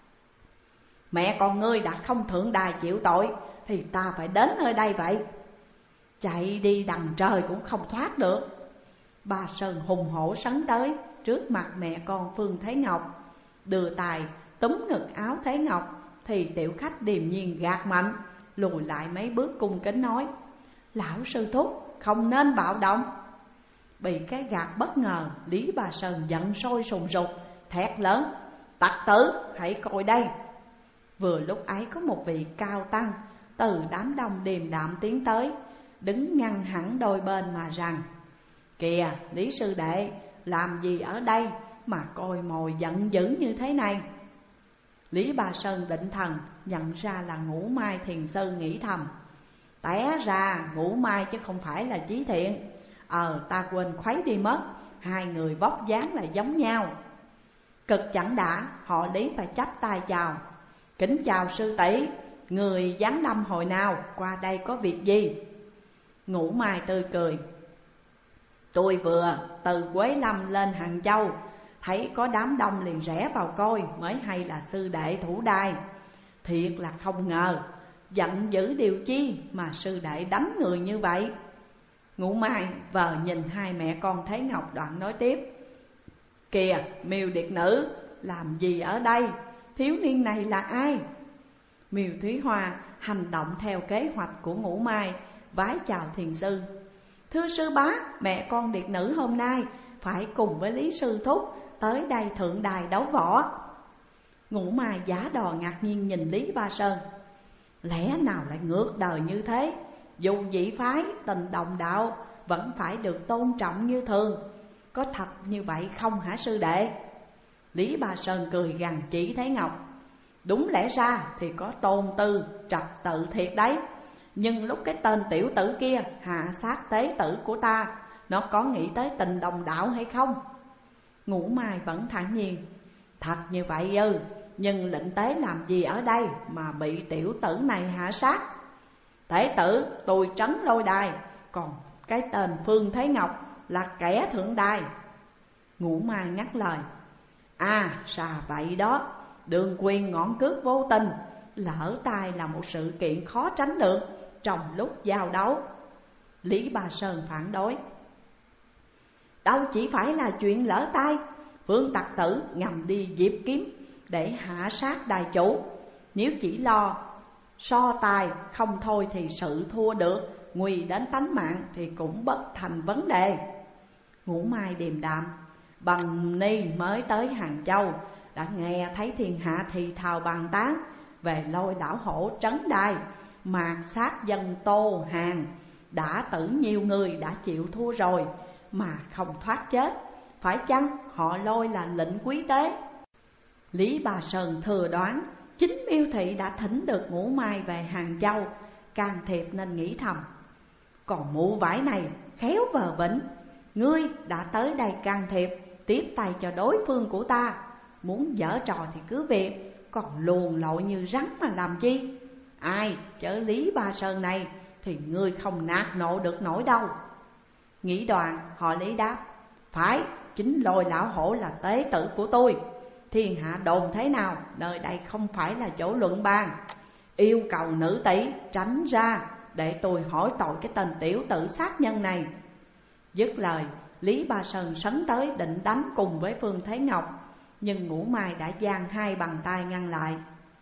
Mẹ con ngươi đã không thượng đài chịu tội, thì ta phải đến nơi đây vậy. Chạy đi đằng trời cũng không thoát được. Ba Sơn hùng hổ sấn tới trước mặt mẹ con Phương Thế Ngọc, đưa tài túm ngực áo Thế Ngọc, thì tiểu khách điềm nhiên gạt mạnh, lùi lại mấy bước cung kính nói: Lão sư thúc không nên bạo động. Bị cái gạt bất ngờ, Lý Ba Sơn giận sôi sùng sục, thét lớn: Tặc tử, hãy coi đây. Vừa lúc ấy có một vị cao tăng từ đám đông điềm đạm tiến tới, đứng ngăn hẳn đôi bên mà rằng: Kìa Lý sư đệ, làm gì ở đây mà coi mồi giận dữ như thế này? Lý Ba Sơn định thần nhận ra là Ngũ Mai thiền sư, nghĩ thầm: Té ra Ngũ Mai chứ không phải là Chí Thiện. Ờ ta quên khuấy đi mất, hai người vóc dáng là giống nhau. Cực chẳng đã, họ Lý phải chắp tay chào: Kính chào sư tỷ, người giáng lâm hồi nào, qua đây có việc gì? Ngũ Mai tươi cười: Tôi vừa từ Quế Lâm lên Hàng Châu, thấy có đám đông liền rẽ vào coi, mới hay là sư đệ thủ đài. Thiệt là không ngờ, giận dữ điều chi mà sư đệ đánh người như vậy. Ngũ Mai vờ nhìn hai mẹ con Thế Ngọc, đoạn nói tiếp: Kìa Miêu Điệt Nữ, làm gì ở đây? Thiếu niên này là ai? Miêu Thúy Hoa hành động theo kế hoạch của Ngũ Mai, vái chào thiền sư: Thưa sư bá, mẹ con Điệt Nữ hôm nay phải cùng với Lý sư thúc tới đây thượng đài đấu võ. Ngũ Mai giả đò ngạc nhiên nhìn Lý Ba Sơn: Lẽ nào lại ngược đời như thế? Dù dị phái tình đồng đạo vẫn phải được tôn trọng như thường, có thật như vậy không hả sư đệ? Lý Ba Sơn cười gằn chỉ Thế Ngọc: Đúng lẽ ra thì có tôn tư trật tự thiệt đấy, nhưng lúc cái tên tiểu tử kia hạ sát tế tử của ta, nó có nghĩ tới tình đồng đạo hay không? Ngũ Mai vẫn thản nhiên: Thật như vậy ư? Nhưng lệnh tế làm gì ở đây mà bị tiểu tử này hạ sát? Tế tử tôi trấn lôi đài, còn cái tên Phương Thế Ngọc là kẻ thượng đài. Ngũ Mai ngắt lời: À xà vậy đó, đường quyền ngọn cước vô tình, lỡ tay là một sự kiện khó tránh được trong lúc giao đấu. Lý Ba Sơn phản đối: Đâu chỉ phải là chuyện lỡ tay, Phương tặc tử ngầm đi diệp kiếm để hạ sát đài chủ. Nếu chỉ lo so tài không thôi thì sự thua được, nguy đến tánh mạng thì cũng bất thành vấn đề. Ngũ Mai điềm đạm: Bằng ni mới tới Hàng Châu, đã nghe thấy thiên hạ thì thào bàn tán về Lôi lão hổ trấn đài, mạt sát dân Tô Hàng, đã tử nhiều người đã chịu thua rồi mà không thoát chết. Phải chăng họ Lôi là lệnh quý tế? Lý Ba Sơn thừa đoán chính Miêu Thị đã thỉnh được Ngũ Mai về Hàng Châu can thiệp, nên nghĩ thầm: Còn mụ vải này khéo vờ vĩnh, ngươi đã tới đây can thiệp, tiếp tay cho đối phương của ta, muốn giở trò thì cứ việc, còn luồn lội như rắn mà làm chi? Ai chớ Lý Ba Sơn này thì ngươi không nạt nộ được nổi đâu. Nghĩ đoạn họ Lý đáp: Phải, chính Lôi lão hổ là tế tử của tôi. Thiên hạ đồn thế nào, nơi đây không phải là chỗ luận bàn. Yêu cầu nữ tỷ tránh ra, để tôi hỏi tội cái tên tiểu tử sát nhân này. Dứt lời, Lý Ba Sơn sấn tới định đánh cùng với Phương Thế Ngọc, nhưng Ngũ Mai đã giang hai bàn tay ngăn lại: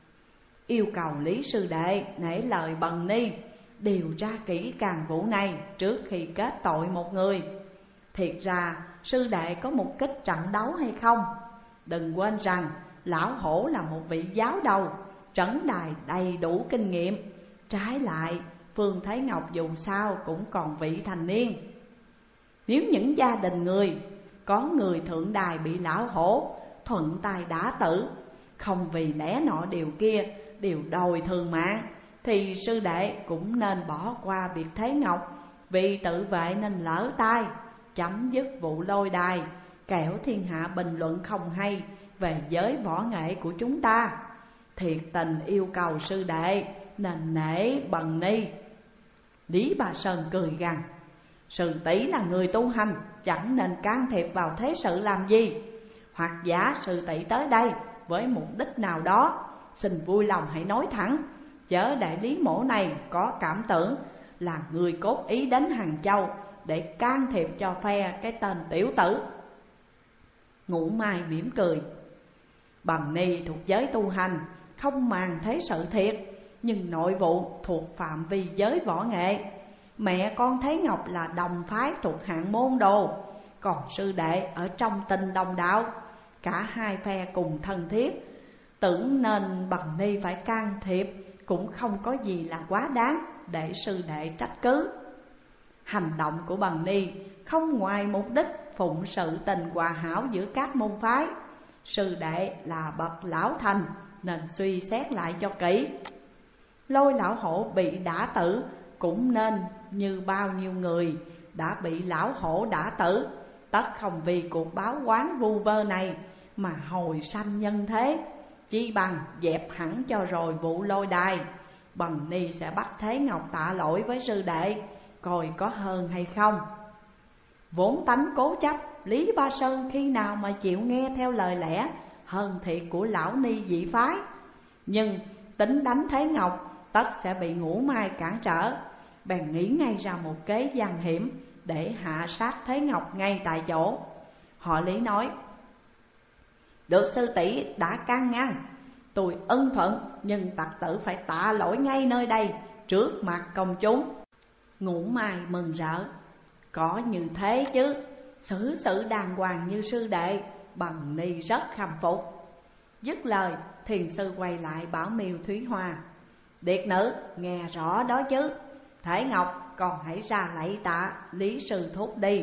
Yêu cầu Lý sư đệ nể lời bần ni, điều tra kỹ càng vụ này trước khi kết tội một người. Thiệt ra sư đệ có mục kích trận đấu hay không? Đừng quên rằng lão hổ là một vị giáo đầu, trấn đài đầy đủ kinh nghiệm. Trái lại, Phương Thế Ngọc dù sao cũng còn vị thành niên. Nếu những gia đình người có người thượng đài bị lão hổ thuận tay đả tử, không vì lẽ nọ điều kia đều đòi thường mạng, thì sư đệ cũng nên bỏ qua việc Thế Ngọc vì tự vệ nên lỡ tay, chấm dứt vụ lôi đài, kẻo thiên hạ bình luận không hay về giới võ nghệ của chúng ta. Thiệt tình yêu cầu sư đệ nên nể bần ni. Lý Ba Sơn cười gằn: Sư tỷ là người tu hành, chẳng nên can thiệp vào thế sự làm gì. Hoặc giả sư tỷ tới đây với mục đích nào đó, xin vui lòng hãy nói thẳng, chớ để Lý mổ này có cảm tưởng là người cốt ý đến Hàng Châu để can thiệp cho phe cái tên tiểu tử. Ngũ Mai mỉm cười: Bần ni thuộc giới tu hành, không màng thế sự thiệt, nhưng nội vụ thuộc phạm vi giới võ nghệ. Mẹ con Thế Ngọc là đồng phái thuộc hạng môn đồ, còn sư đệ ở trong tình đồng đạo. Cả hai phe cùng thân thiết, tưởng nên bần ni phải can thiệp cũng không có gì là quá đáng để sư đệ trách cứ. Hành động của bần ni không ngoài mục đích phụng sự tình hòa hảo giữa các môn phái. Sư đệ là bậc lão thành nên suy xét lại cho kỹ. Lôi lão hổ bị đả tử cũng nên như bao nhiêu người đã bị lão hổ đả tử, tất không vì cuộc báo oán vu vơ này mà hồi sanh nhân thế. Chi bằng dẹp hẳn cho rồi vụ lôi đài. Bần ni sẽ bắt Thế Ngọc tạ lỗi với sư đệ, coi có hơn hay không. Vốn tánh cố chấp, Lý Ba Sơn khi nào mà chịu nghe theo lời lẽ hơn thiệt của lão ni dị phái. Nhưng tính đánh Thế Ngọc tất sẽ bị Ngũ Mai cản trở, bèn nghĩ ngay ra một kế gian hiểm để hạ sát Thế Ngọc ngay tại chỗ. Họ Lý nói: được sư tỷ đã can ngăn, tôi ân thuận, nhưng tặc tử phải tạ lỗi ngay nơi đây trước mặt công chúng. Ngũ Mai mừng rỡ: có như thế chứ, xử sự đàng hoàng như sư đệ, Bằng Ni rất khâm phục. Dứt lời, thiền sư quay lại bảo Miêu Thúy Hoa: điệt nữ nghe rõ đó chứ, Thể Ngọc còn hãy ra lạy tạ Lý sư thúc đi.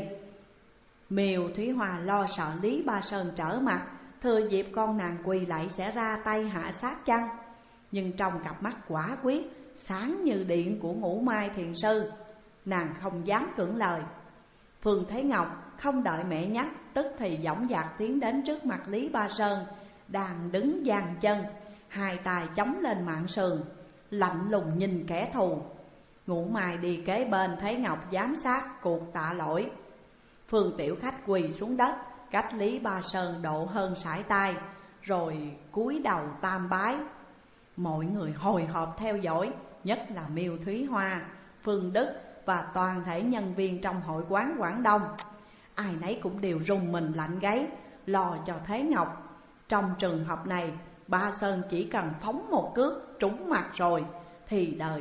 Miêu Thúy Hoa lo sợ Lý Ba Sơn trở mặt, thừa dịp con nàng quỳ lại sẽ ra tay hạ sát chăng. Nhưng trong cặp mắt quả quyết sáng như điện của Ngũ Mai thiền sư, nàng không dám cưỡng lời. Phương Thế Ngọc không đợi mẹ nhắc, tức thì dõng dạc tiến đến trước mặt Lý Ba Sơn đang đứng dang chân, hai tay chống lên mạn sườn, lạnh lùng nhìn kẻ thù. Ngũ Mai đi kế bên Thế Ngọc giám sát cuộc tạ lỗi. Phương tiểu khách quỳ xuống đất cách Lý Ba Sơn độ hơn sải tay, rồi cúi đầu tam bái. Mọi người hồi hộp theo dõi, nhất là Miêu Thúy Hoa, Phương Đức và toàn thể nhân viên trong hội quán Quảng Đông. Ai nấy cũng đều rùng mình lạnh gáy, lo cho Thế Ngọc. Trong trường hợp này, Ba Sơn chỉ cần phóng một cước trúng mặt rồi Thì đời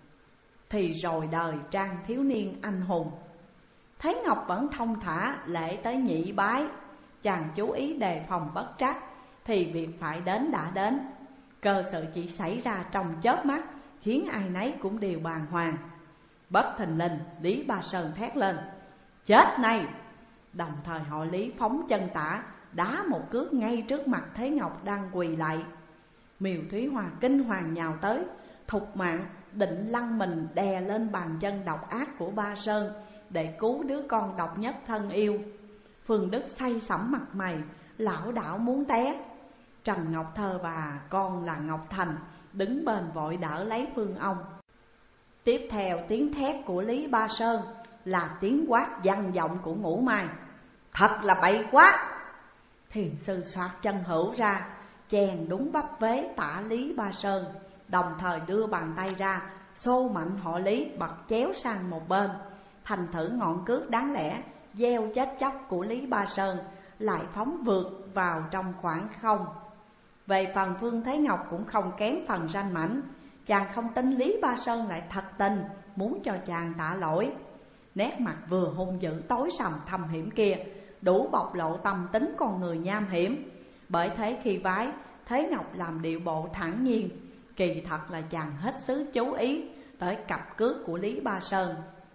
Thì rồi đời trang thiếu niên anh hùng. Thế Ngọc vẫn thông thả lễ tới nhị bái. Chàng chú ý đề phòng bất trắc, thì việc phải đến đã đến. Cơ sự chỉ xảy ra trong chớp mắt, khiến ai nấy cũng đều bàng hoàng. Bất thình lình, Lý Ba Sơn thét lên: chết này! Đồng thời họ Lý phóng chân tả, đá một cước ngay trước mặt Thế Ngọc đang quỳ lại. Miêu Thúy Hoa kinh hoàng nhào tới, thục mạng định lăn mình đè lên bàn chân độc ác của Ba Sơn để cứu đứa con độc nhất thân yêu. Phương Đức say sẩm mặt mày, lảo đảo muốn té. Trần Ngọc Thơ và con là Ngọc Thành đứng bên vội đỡ lấy Phương ông. Tiếp theo tiếng thét của Lý Ba Sơn là tiếng quát vang vọng của Ngũ Mai: thật là bậy quá! Thiền sư xoạc chân hữu ra, chèn đúng bắp vế tả Lý Ba Sơn, đồng thời đưa bàn tay ra xô mạnh họ Lý bật chéo sang một bên. Thành thử ngọn cước đáng lẽ gieo chết chóc của Lý Ba Sơn lại phóng vượt vào trong khoảng không. Về phần Phương Thế Ngọc cũng không kém phần ranh mãnh. Chàng không tin Lý Ba Sơn lại thật tình muốn cho chàng tạ lỗi. Nét mặt vừa hung dữ tối sầm thâm hiểm kia đủ bộc lộ tâm tính con người nham hiểm. Bởi thế khi vái, Thế Ngọc làm điệu bộ thản nhiên, kỳ thật là chàng hết sức chú ý tới cặp cước của Lý Ba Sơn.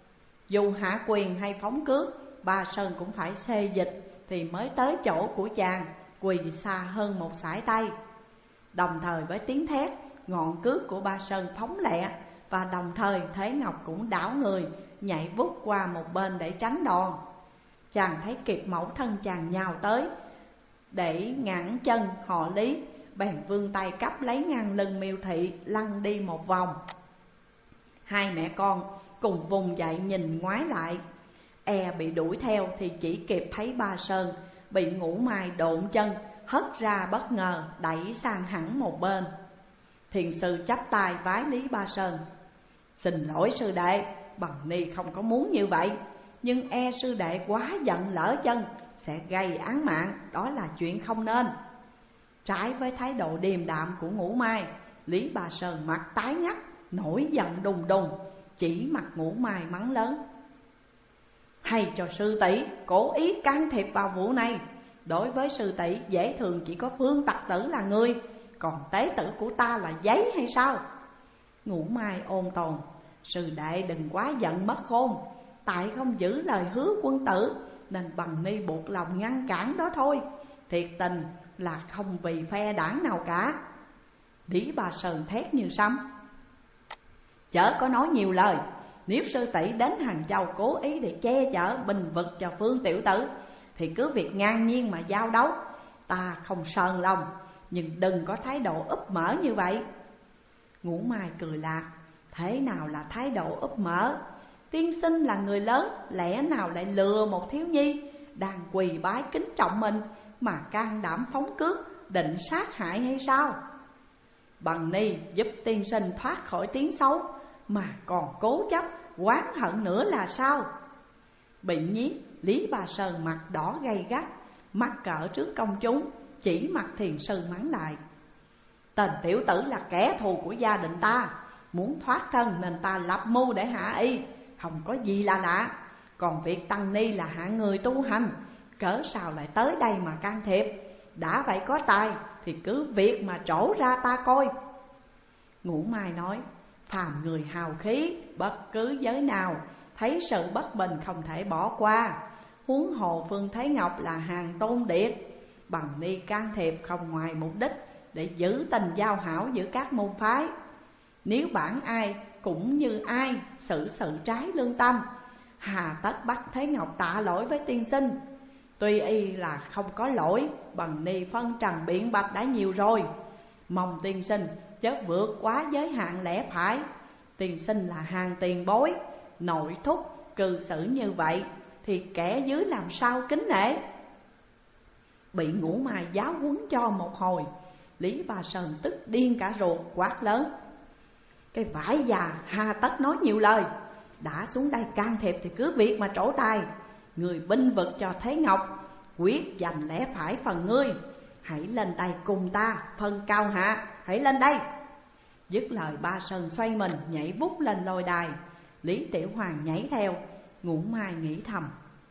Dù hạ quyền hay phóng cước, Ba Sơn cũng phải xê dịch thì mới tới chỗ của chàng, quỳ xa hơn một sải tay. Đồng thời với tiếng thét, ngọn cước của Ba Sơn phóng lẹ, và đồng thời Thế Ngọc cũng đảo người nhảy vút qua một bên để tránh đòn. Chàng thấy kịp mẫu thân chàng nhào tới để ngăn chân họ Lý, bèn vươn tay cắp lấy ngang lưng Miêu Thị lăn đi một vòng. Hai mẹ con cùng vùng dậy nhìn ngoái lại, e bị đuổi theo thì chỉ kịp thấy Ba Sơn bị Ngũ Mai độn chân hất ra bất ngờ đẩy sang hẳn một bên. Thiền sư chắp tay vái Lý Ba Sơn: xin lỗi sư đệ, Bằng Ni không có muốn như vậy, nhưng e sư đệ quá giận lỡ chân sẽ gây án mạng, đó là chuyện không nên. Trái với thái độ điềm đạm của Ngũ Mai, Lý Ba Sơn mặt tái ngắt, nổi giận đùng đùng, chỉ mặt Ngũ Mai mắng lớn: hay cho sư tỷ cố ý can thiệp vào vụ này. Đối với sư tỷ dễ thường chỉ có Phương tặc tử là người, còn tế tử của ta là giấy hay sao? Ngũ Mai ôn tồn: sư đệ đừng quá giận mất khôn, tại không giữ lời hứa quân tử nên Bằng Ni buộc lòng ngăn cản đó thôi, thiệt tình là không vì phe đảng nào cả. Lý Ba Sơn thét như sấm: chớ có nói nhiều lời, nếu sư tỷ đến Hàng Châu cố ý để che chở bình vực cho Phương tiểu tử thì cứ việc ngang nhiên mà giao đấu, ta không sờn lòng, nhưng đừng có thái độ úp mở như vậy. Ngũ Mai cười lạc: thế nào là thái độ úp mở? Tiên sinh là người lớn, lẽ nào lại lừa một thiếu nhi đang quỳ bái kính trọng mình mà can đảm phóng cước định sát hại hay sao? Bằng ni giúp tiên sinh thoát khỏi tiếng xấu mà còn cố chấp oán hận nữa là sao? Bị nhiếc, Lý Ba Sơn mặt đỏ gay gắt, mắc cỡ trước công chúng, chỉ mặt thiền sư mắng lại: Tên tiểu tử là kẻ thù của gia đình ta, muốn thoát thân nên ta lập mưu để hạ y, không có gì là lạ. Còn việc tăng ni là hạng người tu hành, cớ sao lại tới đây mà can thiệp? Đã vậy có tài thì cứ việc mà trổ ra ta coi. Ngũ Mai nói: phàm người hào khí, bất cứ giới nào thấy sự bất bình không thể bỏ qua. Huống hồ Phương Thế Ngọc là hàng tôn điệt, bằng ni can thiệp không ngoài mục đích để giữ tình giao hảo giữa các môn phái. Nếu bản ai cũng như ai xử sự trái lương tâm, hà tất bắt Thế Ngọc tạ lỗi với tiên sinh. Tuy y là không có lỗi, bằng ni phân trần biện bạch đã nhiều rồi. Mong tiên sinh chớ vượt quá giới hạn lẽ phải. Tiên sinh là hàng tiền bối, nội thúc cư xử như vậy thì kẻ dưới làm sao kính nể. Bị Ngũ Mai giáo huấn cho một hồi, Lý Ba Sơn tức điên cả ruột, quát lớn: Cái vải già hà tất nói nhiều lời, đã xuống đây can thiệp thì cứ việc mà trổ tài. Người binh vực cho Thế Ngọc, quyết giành lẽ phải phần ngươi. Hãy lên đây cùng ta phân cao hạ, hãy lên đây. Dứt lời, Ba Sơn xoay mình nhảy vút lên lôi đài. Lý Tiểu Hoàng nhảy theo. Ngũ Mai nghĩ thầm: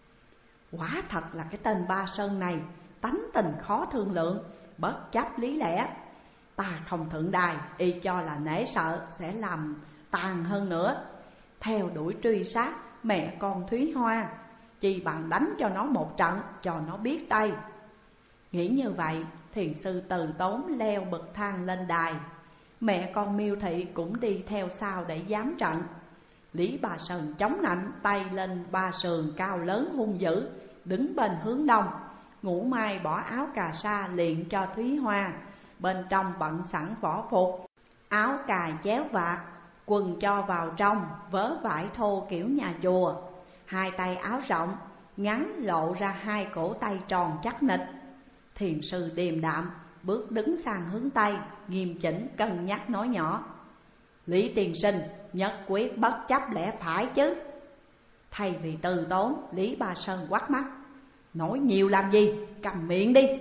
quả thật là cái tên Ba Sơn này tánh tình khó thương lượng, bất chấp lý lẽ. Ta không thượng đài, y cho là nể sợ sẽ làm tàn hơn nữa. Theo đuổi truy sát mẹ con Thúy Hoa, chỉ bằng đánh cho nó một trận cho nó biết tay. Nghĩ như vậy, thiền sư Từ Tốn leo bậc thang lên đài. Mẹ con Miêu Thị cũng đi theo sau để giám trận. Lý Ba Sơn chống nạnh tay lên ba sườn cao lớn hung dữ, đứng bên hướng đông. Ngũ Mai bỏ áo cà sa liền cho Thúy Hoa, bên trong bận sẵn võ phục, áo cà chéo vạt, quần cho vào trong, vớ vải thô kiểu nhà chùa. Hai tay áo rộng, ngắn lộ ra hai cổ tay tròn chắc nịch. Thiền sư điềm đạm bước đứng sang hướng Tây, nghiêm chỉnh cân nhắc nói nhỏ: Lý tiên sinh nhất quyết bất chấp lẽ phải chứ. Thay vì từ tốn, Lý Ba Sơn quát mắt: nói nhiều làm gì, cầm miệng đi.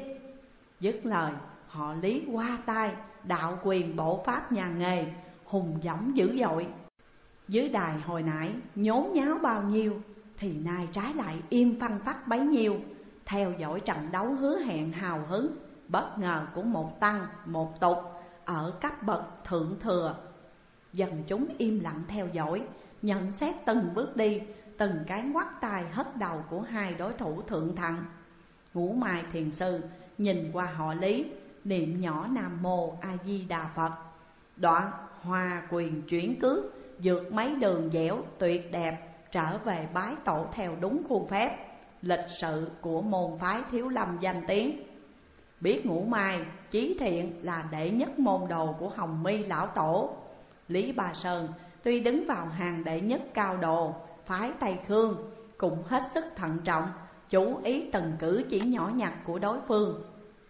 Dứt lời, họ Lý qua tay đạo quyền bộ pháp nhà nghề, hùng dõng dữ dội. Dưới đài hồi nãy nhốn nháo bao nhiêu thì nay trái lại im phăng phắc bấy nhiêu. Theo dõi trận đấu hứa hẹn hào hứng, bất ngờ của một tăng một tục ở cấp bậc thượng thừa. Dần chúng im lặng theo dõi, nhận xét từng bước đi, từng cái ngoắt tai hất đầu của hai đối thủ thượng thặng. Ngũ Mai thiền sư nhìn qua họ Lý, niệm nhỏ Nam Mô A Di Đà Phật, đoạn hòa quyền chuyển cước, vượt mấy đường dẻo tuyệt đẹp, trở về bái tổ theo đúng khuôn phép lịch sự của môn phái Thiếu Lâm danh tiếng. Biết Ngũ Mai chí thiện là đệ nhất môn đồ của Hồng My lão tổ, Lý Ba Sơn tuy đứng vào hàng đệ nhất cao đồ phái Tây Khương, cũng hết sức thận trọng, chú ý từng cử chỉ nhỏ nhặt của đối phương.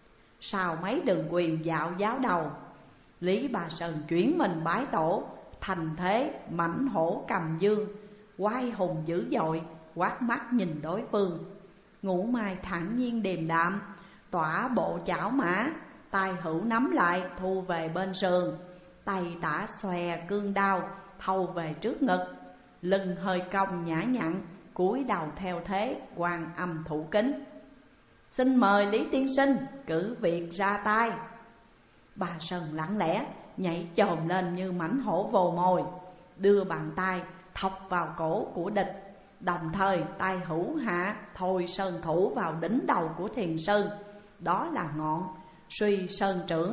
Sau mấy đường quyền dạo giáo đầu, Lý Ba Sơn chuyển mình bái tổ, thành thế mãnh hổ cầm dương, oai hùng dữ dội, quát mắt nhìn đối phương. Ngũ Mai thản nhiên điềm đạm, tỏa bộ chảo mã, tay hữu nắm lại thu về bên sườn, tay tả xòe cương đao thâu về trước ngực, lưng hơi cong nhã nhặn, cúi đầu theo thế Quan Âm thủ kính. Xin mời Lý tiên sinh cử việc ra tay. Ba Sơn lặng lẽ nhảy chồm lên như mãnh hổ vồ mồi, đưa bàn tay thọc vào cổ của địch, đồng thời tay hữu hạ thôi sơn thủ vào đỉnh đầu của thiền sư, đó là ngọn Suy Sơn trưởng.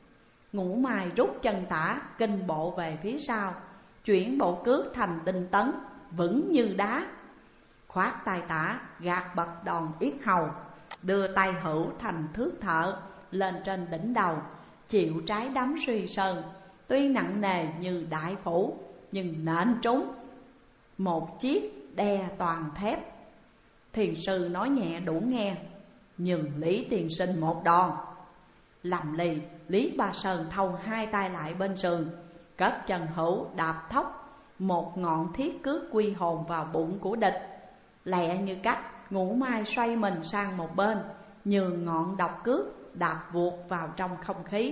Ngũ Mai rút chân tả kinh bộ về phía sau, chuyển bộ cước thành đinh tấn, vững như đá. Khoát tay tả gạt bật đòn yết hầu, đưa tay hữu thành thước thợ lên trên đỉnh đầu, chịu trái đấm Suy Sơn. Tuy nặng nề như đại phủ nhưng nện trúng. một chiếc đe toàn thép. Thiền sư nói nhẹ đủ nghe, nhường Lý tiên sinh một đòn. Lầm lì, Lý Ba Sơn thâu hai tay lại bên sườn, cất chân hữu đạp thốc một ngọn thiết cước quy hồn vào bụng của địch. Lẹ như cắt, Ngũ Mai xoay mình sang một bên, nhường ngọn độc cước đạp vuột vào trong không khí.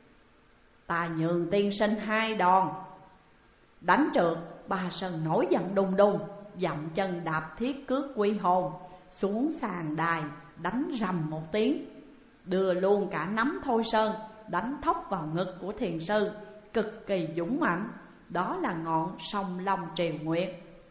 Ta nhường tiên sinh hai đòn. Đánh trượt, Ba Sơn nổi giận đùng đùng, dậm chân đạp thiết cước quy hồn xuống sàn đài, đánh rầm một tiếng, đưa luôn cả nắm Thôi Sơn đánh thốc vào ngực của thiền sư, cực kỳ dũng mãnh. Đó là ngọn sông Long Triều Nguyệt.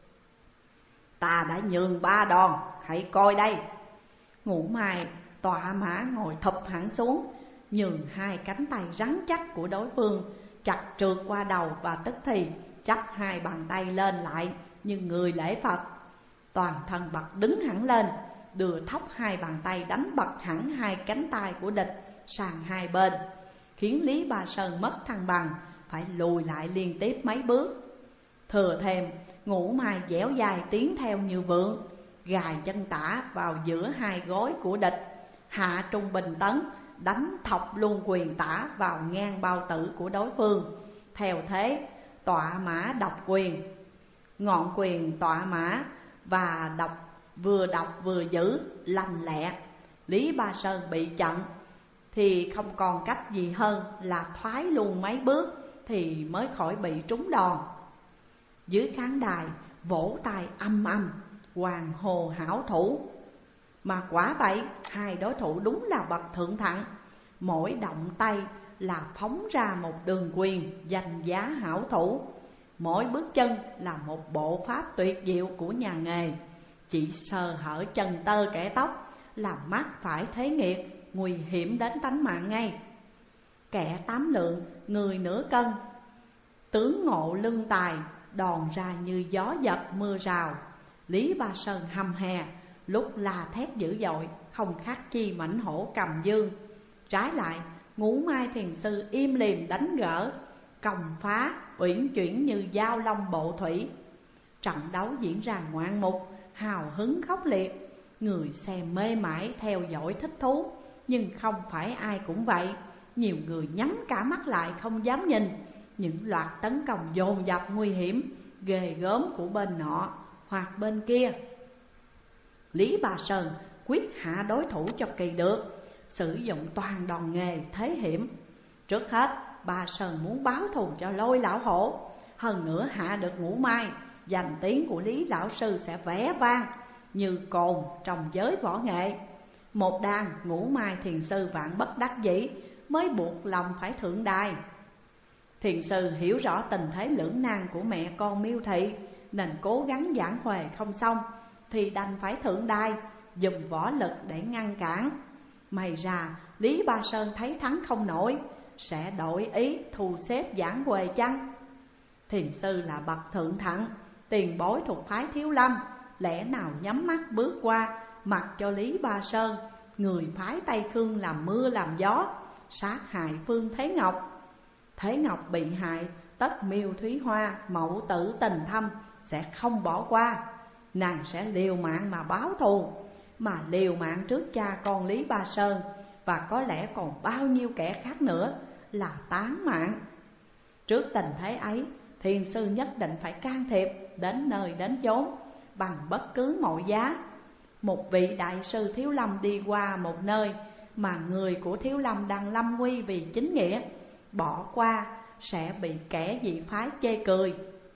Ta đã nhường ba đòn, hãy coi đây. Ngũ Mai tọa mã ngồi thụp hẳn xuống, nhường hai cánh tay rắn chắc của đối phương chặt trượt qua đầu, và tức thì chắp hai bàn tay lên lại như người lễ Phật. Toàn thân bật đứng hẳn lên, đưa thốc hai bàn tay đánh bật hẳn hai cánh tay của địch sang hai bên, khiến Lý Ba Sơn mất thăng bằng, phải lùi lại liên tiếp mấy bước. Thừa thêm, Ngũ Mai dẻo dài tiến theo như vượng, gài chân tả vào giữa hai gối của địch, hạ trung bình tấn, đánh thọc luôn quyền tả vào ngang bao tử của đối phương, theo thế tọa mã độc quyền. Ngọn quyền tọa mã và độc vừa độc vừa giữ, lành lẹ. Lý Ba Sơn bị chặn thì không còn cách gì hơn là thoái luôn mấy bước thì mới khỏi bị trúng đòn. Dưới khán đài vỗ tay âm âm, hoàng hồ hảo thủ. Mà quả vậy, hai đối thủ đúng là bậc thượng thặng. Mỗi động tay là phóng ra một đường quyền danh giá hảo thủ, mỗi bước chân là một bộ pháp tuyệt diệu của nhà nghề. Chỉ sơ hở chân tơ kẻ tóc làm mắt phải thế nghiệt, nguy hiểm đến tánh mạng ngay. Kẻ tám lượng, người nửa cân, tướng ngộ lưng tài, đòn ra như gió giật mưa rào. Lý Ba Sơn hầm hè, lúc la thét dữ dội, không khác chi mãnh hổ cầm dương. Trái lại, Ngũ Mai thiền sư im lìm đánh gỡ, công phá uyển chuyển như dao long bộ thủy. Trận đấu diễn ra ngoạn mục, hào hứng khốc liệt, người xem mê mải theo dõi thích thú. Nhưng không phải ai cũng vậy, nhiều người nhắm cả mắt lại không dám nhìn những loạt tấn công dồn dập nguy hiểm, ghê gớm của bên nọ hoặc bên kia. Lý Ba Sơn quyết hạ đối thủ cho kỳ được, sử dụng toàn đòn nghề thế hiểm. Trước hết, Ba Sơn muốn báo thù cho Lôi lão hổ, hơn nữa hạ được Ngũ Mai, danh tiếng của Lý lão sư sẽ vẻ vang như cồn trong giới võ nghệ. Một đàn Ngũ Mai thiền sư vạn bất đắc dĩ mới buộc lòng phải thượng đài. Thiền sư hiểu rõ tình thế lưỡng nan của mẹ con Miêu Thị, nên cố gắng giảng huề không xong thì đành phải thượng đài, dùng võ lực để ngăn cản. May ra Lý Ba Sơn thấy thắng không nổi, sẽ đổi ý thu xếp giảng huề chăng? Thiền sư là bậc thượng thặng, tiền bối thuộc phái Thiếu Lâm, lẽ nào nhắm mắt bước qua, mặc cho Lý Ba Sơn, người phái Tây Khương làm mưa làm gió, sát hại Phương Thế Ngọc. Thế Ngọc bị hại, tất Miêu Thúy Hoa mẫu tử tình thâm sẽ không bỏ qua. Nàng sẽ liều mạng mà báo thù, mà liều mạng trước cha con Lý Ba Sơn, và có lẽ còn bao nhiêu kẻ khác nữa là tán mạng. Trước tình thế ấy, thiền sư nhất định phải can thiệp đến nơi đến chốn bằng bất cứ mọi giá. Một vị đại sư Thiếu Lâm đi qua một nơi mà người của Thiếu Lâm đang lâm nguy vì chính nghĩa, bỏ qua sẽ bị kẻ dị phái chê cười.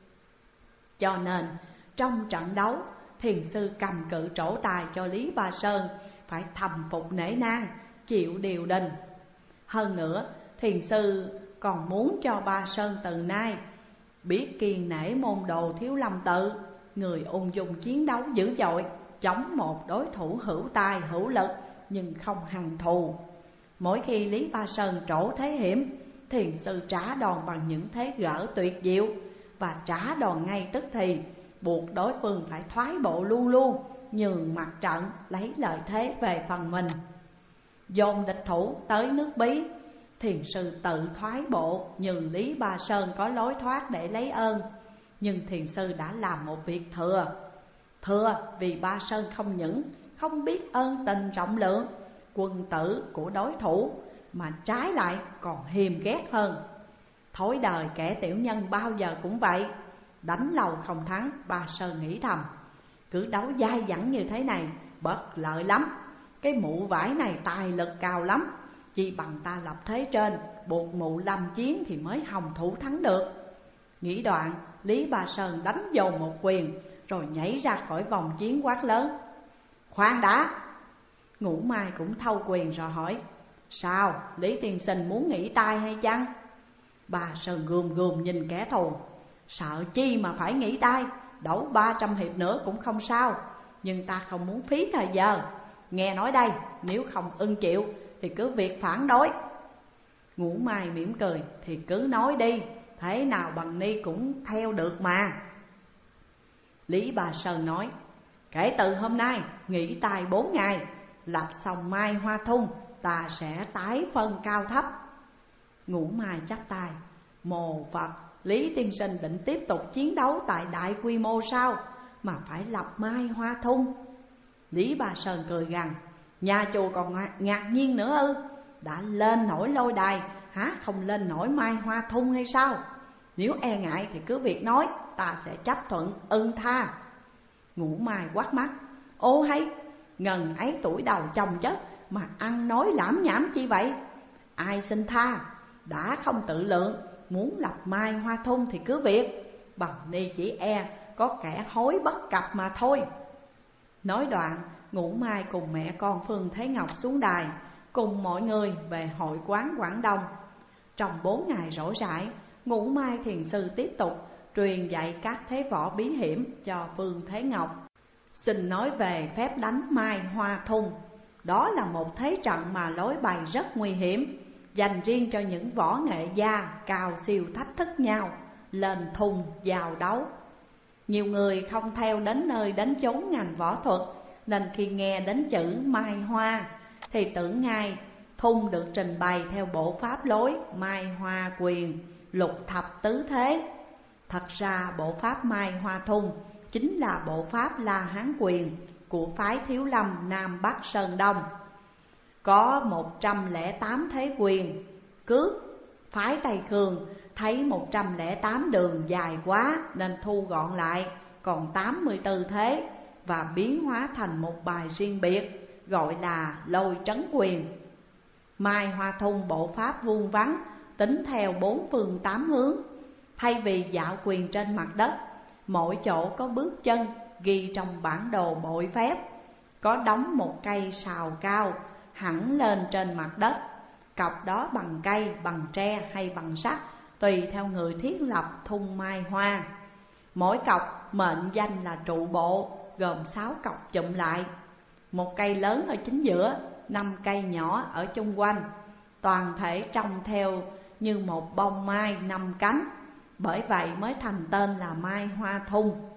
Cho nên trong trận đấu, thiền sư cầm cự trổ tài cho Lý Ba Sơn phải thầm phục nể nang, chịu điều đình. Hơn nữa, thiền sư còn muốn cho Ba Sơn từ nay biết kiêng nể môn đồ Thiếu Lâm tự, người ung dung chiến đấu dữ dội, chống một đối thủ hữu tài hữu lực nhưng không hằn thù. Mỗi khi Lý Ba Sơn trổ thế hiểm, thiền sư trả đòn bằng những thế gỡ tuyệt diệu, và trả đòn ngay tức thì, buộc đối phương phải thoái bộ luôn luôn, nhường mặt trận, lấy lợi thế về phần mình. Dồn địch thủ tới nước Bí, thiền sư tự thoái bộ, nhường Lý Ba Sơn có lối thoát để lấy ơn. Nhưng thiền sư đã làm một việc thừa. Thừa vì Ba Sơn không những không biết ơn tình rộng lượng, quân tử của đối thủ, mà trái lại còn hiềm ghét hơn. Thói đời kẻ tiểu nhân bao giờ cũng vậy, đánh lâu không thắng. Ba Sơn nghĩ thầm, cứ đấu dai dẳng như thế này bất lợi lắm. Cái mụ vải này tài lực cao lắm, chỉ bằng ta lập thế trên, buộc mụ làm chiến thì mới hồng thủ thắng được. Nghĩ đoạn, Lý Ba Sơn đánh dồn một quyền, rồi nhảy ra khỏi vòng chiến quát lớn: khoan đã! Ngũ Mai cũng thâu quyền rồi hỏi: sao, Lý tiên sinh muốn nghỉ tay hay chăng? Ba Sơn gườm gườm nhìn kẻ thù: sợ chi mà phải nghỉ tay, đấu ba trăm hiệp nữa cũng không sao, nhưng ta không muốn phí thời giờ. Nghe nói đây, nếu không ưng chịu thì cứ việc phản đối. Ngũ Mai mỉm cười: thì cứ nói đi, thế nào bằng ni cũng theo được mà. Lý Ba Sơn nói: kể từ hôm nay nghỉ tay bốn ngày, lập xong Mai Hoa Thung, ta sẽ tái phân cao thấp. Ngũ Mai chắp tay: mô Phật, Lý tiên sinh định tiếp tục chiến đấu tại đại quy mô sao, mà phải lập Mai Hoa Thung? Lý Ba Sơn cười gằn: nhà chùa còn ngạc nhiên nữa ư? Đã lên nổi lôi đài, há không lên nổi Mai Hoa Thung hay sao? Nếu e ngại thì cứ việc nói, ta sẽ chấp thuận ưng tha. Ngũ Mai quát mắt: ô hay, ngần ấy tuổi đầu chồng chất mà ăn nói lãm nhảm chi vậy? Ai xin tha? Đã không tự lượng, muốn lập Mai Hoa Thung thì cứ việc, bằng ni chỉ e có kẻ hối bất cập mà thôi. Nói đoạn, Ngũ Mai cùng mẹ con Phương Thế Ngọc xuống đài, cùng mọi người về hội quán Quảng Đông. Trong bốn ngày rỗi rãi, Ngũ Mai thiền sư tiếp tục truyền dạy các thế võ bí hiểm cho Phương Thế Ngọc. Xin nói về phép đánh Mai Hoa Thung. Đó là một thế trận mà lối bày rất nguy hiểm, dành riêng cho những võ nghệ gia cao siêu thách thức nhau, lên thùng vào đấu. Nhiều người không theo đến nơi đến chốn ngành võ thuật, nên khi nghe đến chữ Mai Hoa thì tưởng ngay thung được trình bày theo bộ pháp lối Mai Hoa Quyền, lục thập tứ thế. Thật ra bộ pháp Mai Hoa Thung chính là bộ pháp La Hán Quyền của phái Thiếu Lâm Nam Bắc Sơn Đông. Có một trăm lẻ tám thế quyền cước, phái Tây Khương thấy một trăm lẻ tám đường dài quá nên thu gọn lại còn tám mươi tư thế, và biến hóa thành một bài riêng biệt gọi là Lôi Trấn Quyền. Mai Hoa Thung bộ pháp vuông vắn, tính theo bốn phương tám hướng. Thay vì dạo quyền trên mặt đất, mỗi chỗ có bước chân ghi trong bản đồ bội phép, có đóng một cây sào cao hẳn lên trên mặt đất. Cọc đó bằng cây, bằng tre hay bằng sắt, tùy theo người thiết lập thung Mai Hoa. Mỗi cọc mệnh danh là trụ bộ, gồm sáu cọc chụm lại. Một cây lớn ở chính giữa, năm cây nhỏ ở chung quanh. Toàn thể trông theo như một bông mai năm cánh, bởi vậy mới thành tên là Mai Hoa Thung.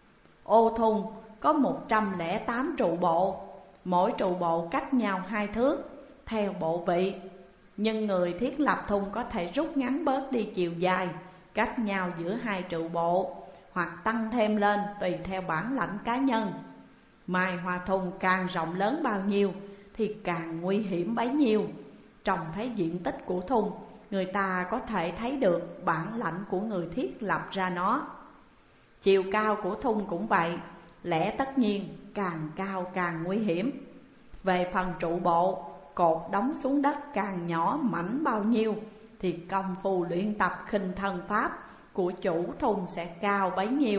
Ô thung có một trăm lẻ tám trụ bộ, mỗi trụ bộ cách nhau hai thước theo bộ vị. Nhưng người thiết lập thung có thể rút ngắn bớt đi chiều dài cách nhau giữa hai trụ bộ, hoặc tăng thêm lên tùy theo bản lãnh cá nhân. Mai Hoa Thung càng rộng lớn bao nhiêu thì càng nguy hiểm bấy nhiêu. Trông thấy diện tích của thung, người ta có thể thấy được bản lãnh của người thiết lập ra nó. Chiều cao của thung cũng vậy, lẽ tất nhiên càng cao càng nguy hiểm. Về phần trụ bộ, cột đóng xuống đất càng nhỏ mảnh bao nhiêu thì công phu luyện tập khinh thân pháp của chủ thung sẽ cao bấy nhiêu.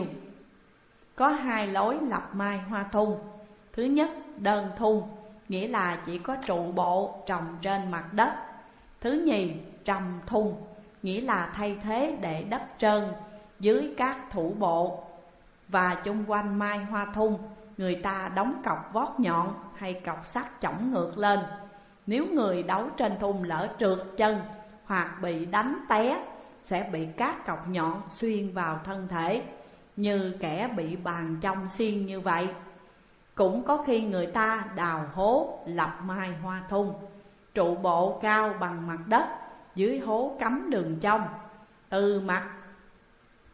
Có hai lối lập Mai Hoa Thung. Thứ nhất, đơn thung, nghĩa là chỉ có trụ bộ trồng trên mặt đất. Thứ nhì, trầm thung, nghĩa là thay thế để đất trơn dưới các thủ bộ. Và chung quanh Mai Hoa Thung, người ta đóng cọc vót nhọn hay cọc sắt chổng ngược lên. Nếu người đấu trên thung lỡ trượt chân hoặc bị đánh té, sẽ bị các cọc nhọn xuyên vào thân thể, như kẻ bị bàn trong xiên như vậy. Cũng có khi người ta đào hố lập Mai Hoa Thung, trụ bộ cao bằng mặt đất, dưới hố cắm đường trong. Từ mặt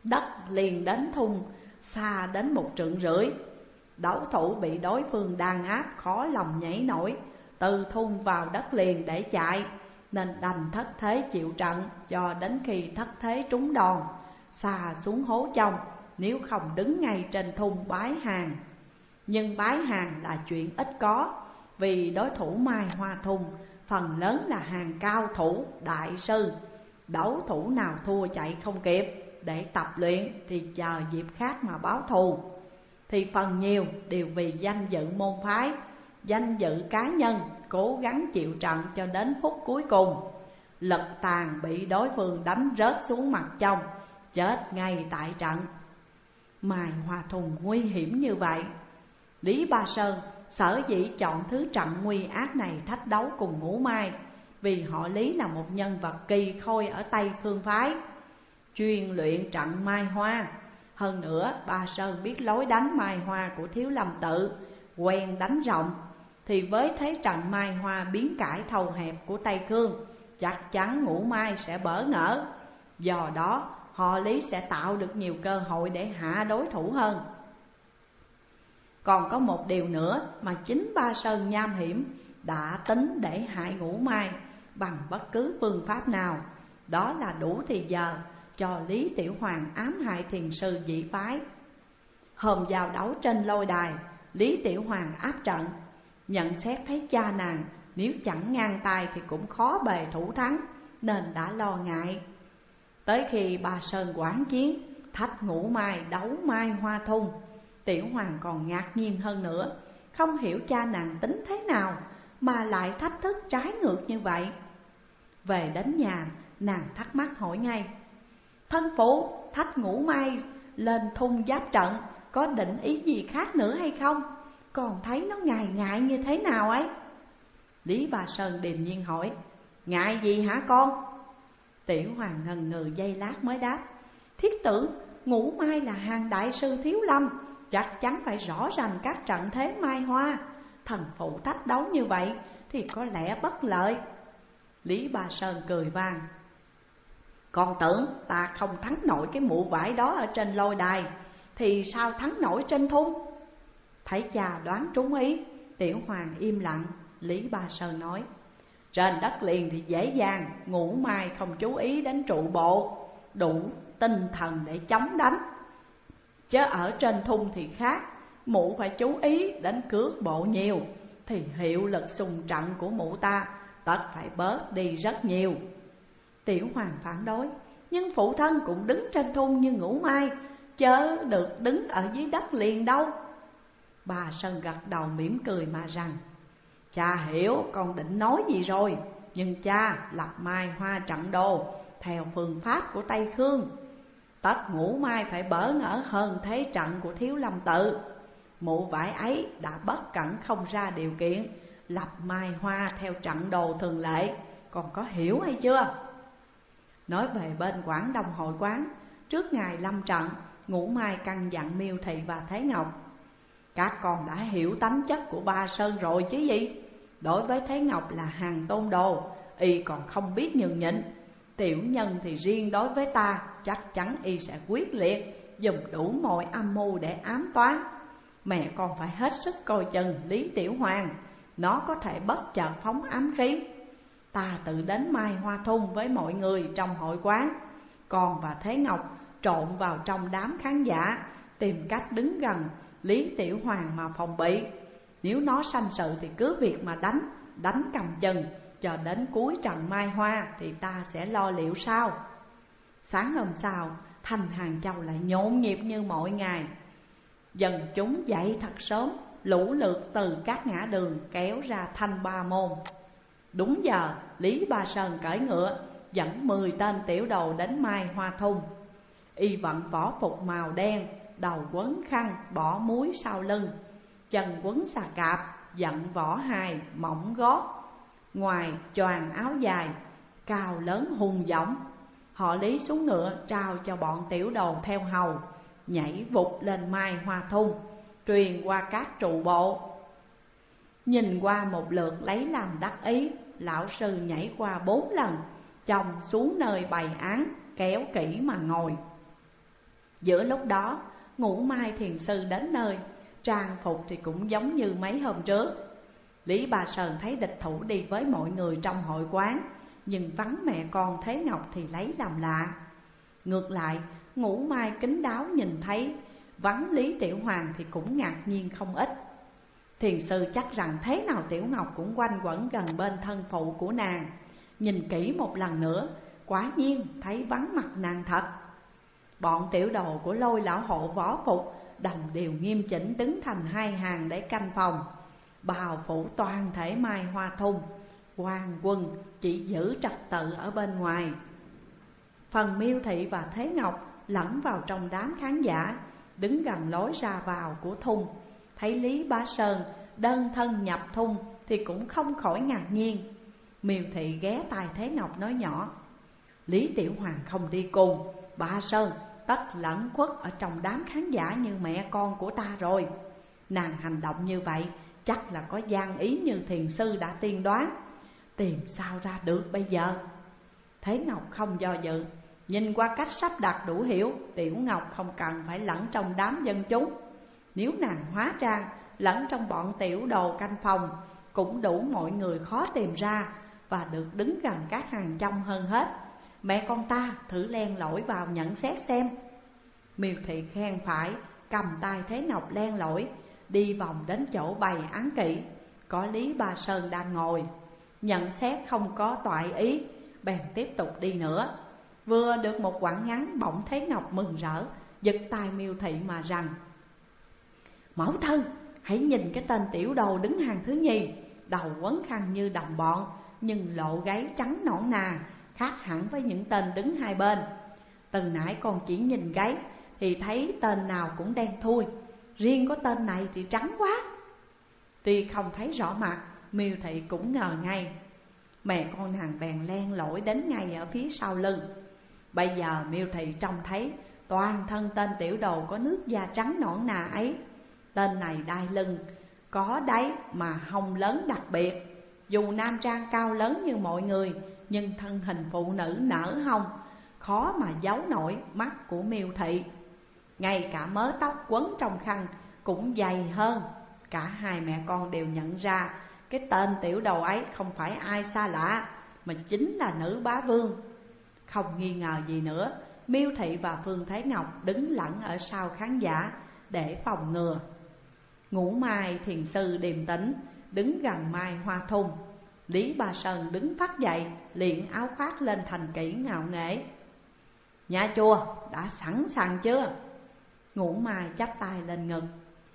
Đất liền đến thung xa đến một trượng rưỡi. Đấu thủ bị đối phương đàn áp khó lòng nhảy nổi từ thung vào đất liền để chạy, nên đành thất thế chịu trận cho đến khi thất thế trúng đòn, xà xuống hố trong, nếu không đứng ngay trên thung bái hàng. Nhưng bái hàng là chuyện ít có, vì đối thủ Mai Hoa Thung phần lớn là hàng cao thủ đại sư. Đấu thủ nào thua chạy không kịp để tập luyện thì chờ dịp khác mà báo thù, thì phần nhiều đều vì danh dự môn phái, danh dự cá nhân, cố gắng chịu trận cho đến phút cuối cùng. Lực tàn bị đối phương đánh rớt xuống mặt trong, chết ngay tại trận. Mai Hoa Thung nguy hiểm như vậy, Lý Ba Sơn sở dĩ chọn thứ trận nguy ác này thách đấu cùng Ngũ Mai, vì họ Lý là một nhân vật kỳ khôi ở Tây Khương phái, chuyên luyện trận Mai Hoa. Hơn nữa Ba Sơn biết lối đánh Mai Hoa của Thiếu Lâm Tự, quen đánh rộng, thì với thế trận Mai Hoa biến cải thầu hẹp của Tây Khương, chắc chắn Ngũ Mai sẽ bỡ ngỡ. Do đó họ Lý sẽ tạo được nhiều cơ hội để hạ đối thủ hơn. Còn có một điều nữa mà chính Ba Sơn nham hiểm đã tính để hại Ngũ Mai bằng bất cứ phương pháp nào, đó là đủ thì giờ cho Lý Tiểu Hoàng ám hại thiền sư dị phái. Hôm giao đấu trên lôi đài, Lý Tiểu Hoàng áp trận, nhận xét thấy cha nàng nếu chẳng ngang tay thì cũng khó bề thủ thắng, nên đã lo ngại. Tới khi Ba Sơn quán chiến thách Ngũ Mai đấu Mai Hoa Thung, Tiểu Hoàng còn ngạc nhiên hơn nữa, không hiểu cha nàng tính thế nào mà lại thách thức trái ngược như vậy. Về đến nhà, nàng thắc mắc hỏi ngay: thân phụ thách Ngũ Mai lên thung giáp trận có định ý gì khác nữa hay không? Còn thấy nó ngại ngại như thế nào ấy? Lý Ba Sơn điềm nhiên hỏi: ngại gì hả con? Tiểu Hoàng ngần ngừ giây lát mới đáp: thiết tưởng Ngũ Mai là hàng đại sư Thiếu Lâm, chắc chắn phải rõ rành các trận thế Mai Hoa. Thần phụ thách đấu như vậy thì có lẽ bất lợi. Lý Ba Sơn cười vang: con tưởng ta không thắng nổi cái mụ vải đó ở trên lôi đài, thì sao thắng nổi trên thung? Thấy cha đoán trúng ý, Tiểu Hoàng im lặng. Lý Ba Sơn nói: trên đất liền thì dễ dàng, Ngũ Mai không chú ý đến trụ bộ, đủ tinh thần để chống đánh. Chứ ở trên thung thì khác, mụ phải chú ý đến cước bộ nhiều, thì hiệu lực xung trận của mụ ta tất phải bớt đi rất nhiều. Tiểu Hoàng phản đối: nhưng phụ thân cũng đứng trên thung như Ngũ Mai, chớ được đứng ở dưới đất liền đâu. Ba Sơn gật đầu mỉm cười mà rằng: cha hiểu con định nói gì rồi, nhưng cha lập Mai Hoa trận đồ theo phương pháp của Tây Khương, tất Ngũ Mai phải bỡ ngỡ hơn thế trận của Thiếu Lâm Tự. Mụ vải ấy đã bất cẩn không ra điều kiện lập Mai Hoa theo trận đồ thường lệ, còn có hiểu hay chưa? Nói về bên Quảng Đông hội quán, trước ngày lâm trận, Ngũ Mai căn dặn Miêu Thị và Thế Ngọc: các con đã hiểu tánh chất của Ba Sơn rồi chứ gì? Đối với Thế Ngọc là hàng tôn đồ, y còn không biết nhường nhịn. Tiểu nhân thì riêng đối với ta, chắc chắn y sẽ quyết liệt, dùng đủ mọi âm mưu để ám toán. Mẹ con phải hết sức coi chừng Lý Tiểu Hoàng, nó có thể bất chợt phóng ám khí. Ta tự đến Mai Hoa Thung với mọi người trong hội quán, con và Thế Ngọc trộn vào trong đám khán giả, tìm cách đứng gần Lý Tiểu Hoàng mà phòng bị. Nếu nó sanh sự thì cứ việc mà đánh, đánh cầm chừng cho đến cuối trận Mai Hoa thì ta sẽ lo liệu sau. Sáng hôm sau, thành Hàng Châu lại nhộn nhịp như mọi ngày. Dân chúng dậy thật sớm, lũ lượt từ các ngã đường kéo ra Thanh Ba Môn. Đúng giờ, Lý Ba Sơn cởi ngựa dẫn mười tên tiểu đầu đến Mai Hoa Thung. Y vận võ phục màu đen, đầu quấn khăn, bỏ muối sau lưng, chân quấn xà cạp, dặn võ hài, mỏng gót, ngoài choàng áo dài, cao lớn hùng dõng. Họ Lý xuống ngựa trao cho bọn tiểu đầu theo hầu, nhảy vụt lên Mai Hoa Thung, truyền qua các trụ bộ. Nhìn qua một lượt lấy làm đắc ý, lão sư nhảy qua bốn lần, chồng xuống nơi bày án, kéo kỹ mà ngồi. Giữa lúc đó, Ngũ Mai thiền sư đến nơi, trang phục thì cũng giống như mấy hôm trước. Lý Ba Sơn thấy địch thủ đi với mọi người trong hội quán, nhưng vắng mẹ con Thế Ngọc thì lấy làm lạ. Ngược lại, Ngũ Mai kín đáo nhìn thấy vắng Lý Tiểu Hoàng thì cũng ngạc nhiên không ít. Thiền sư chắc rằng thế nào Tiểu Ngọc cũng quanh quẩn gần bên thân phụ của nàng. Nhìn kỹ một lần nữa, quả nhiên thấy vắng mặt nàng thật. Bọn tiểu đồ của Lôi lão hộ võ phục đồng đều nghiêm chỉnh đứng thành hai hàng để canh phòng, bào phủ toàn thể mai hoa thun. Hoàng quân chỉ giữ trật tự ở bên ngoài. Phần Miêu Thị và Thế Ngọc lẫn vào trong đám khán giả, đứng gần lối ra vào của thung. Thấy Lý Bá Sơn đơn thân nhập thung thì cũng không khỏi ngạc nhiên. Miêu Thị ghé tai Thế Ngọc nói nhỏ: Lý Tiểu Hoàng không đi cùng, Bá Sơn tất lẫn khuất ở trong đám khán giả như mẹ con của ta rồi. Nàng hành động như vậy chắc là có gian ý như thiền sư đã tiên đoán. Tìm sao ra được bây giờ? Thế Ngọc không do dự, nhìn qua cách sắp đặt đủ hiểu, Tiểu Ngọc không cần phải lẫn trong đám dân chúng. Nếu nàng hóa trang lẫn trong bọn tiểu đồ canh phòng, cũng đủ mọi người khó tìm ra và được đứng gần các hàng trong hơn hết. Mẹ con ta thử len lỏi vào nhận xét xem. Miêu Thị khen phải, cầm tay Thế Ngọc len lỏi, đi vòng đến chỗ bày án kỵ. Có Lý Ba Sơn đang ngồi, nhận xét không có toại ý, bèn tiếp tục đi nữa. Vừa được một quãng ngắn, bỗng Thế Ngọc mừng rỡ, giật tay Miêu Thị mà rằng: Mẫu thân, hãy nhìn cái tên tiểu đồ đứng hàng thứ nhì, đầu quấn khăn như đồng bọn, nhưng lộ gáy trắng nõn nà, khác hẳn với những tên đứng hai bên. Từ nãy con chỉ nhìn gáy thì thấy tên nào cũng đen thui, riêng có tên này thì trắng quá. Tuy không thấy rõ mặt, Miêu Thị cũng ngờ ngay. Mẹ con nàng bèn len lỏi đến ngay ở phía sau lưng. Bây giờ Miêu Thị trông thấy toàn thân tên tiểu đồ có nước da trắng nõn nà ấy. Tên này đai lưng có đáy mà hông lớn đặc biệt. Dù nam trang cao lớn như mọi người, nhưng thân hình phụ nữ nở hông, khó mà giấu nổi mắt của Miêu Thị. Ngay cả mớ tóc quấn trong khăn cũng dày hơn. Cả hai mẹ con đều nhận ra cái tên tiểu đầu ấy không phải ai xa lạ, mà chính là nữ bá vương. Không nghi ngờ gì nữa, Miêu Thị và Phương Thái Ngọc đứng lặng ở sau khán giả để phòng ngừa. Ngũ Mai thiền sư điềm tĩnh đứng gần Mai Hoa Thun. Lý Ba Sơn đứng phát dậy, liền áo khoác lên thành kỹ ngạo nghễ. Nhà chùa đã sẵn sàng chưa? Ngũ Mai chắp tay lên ngực.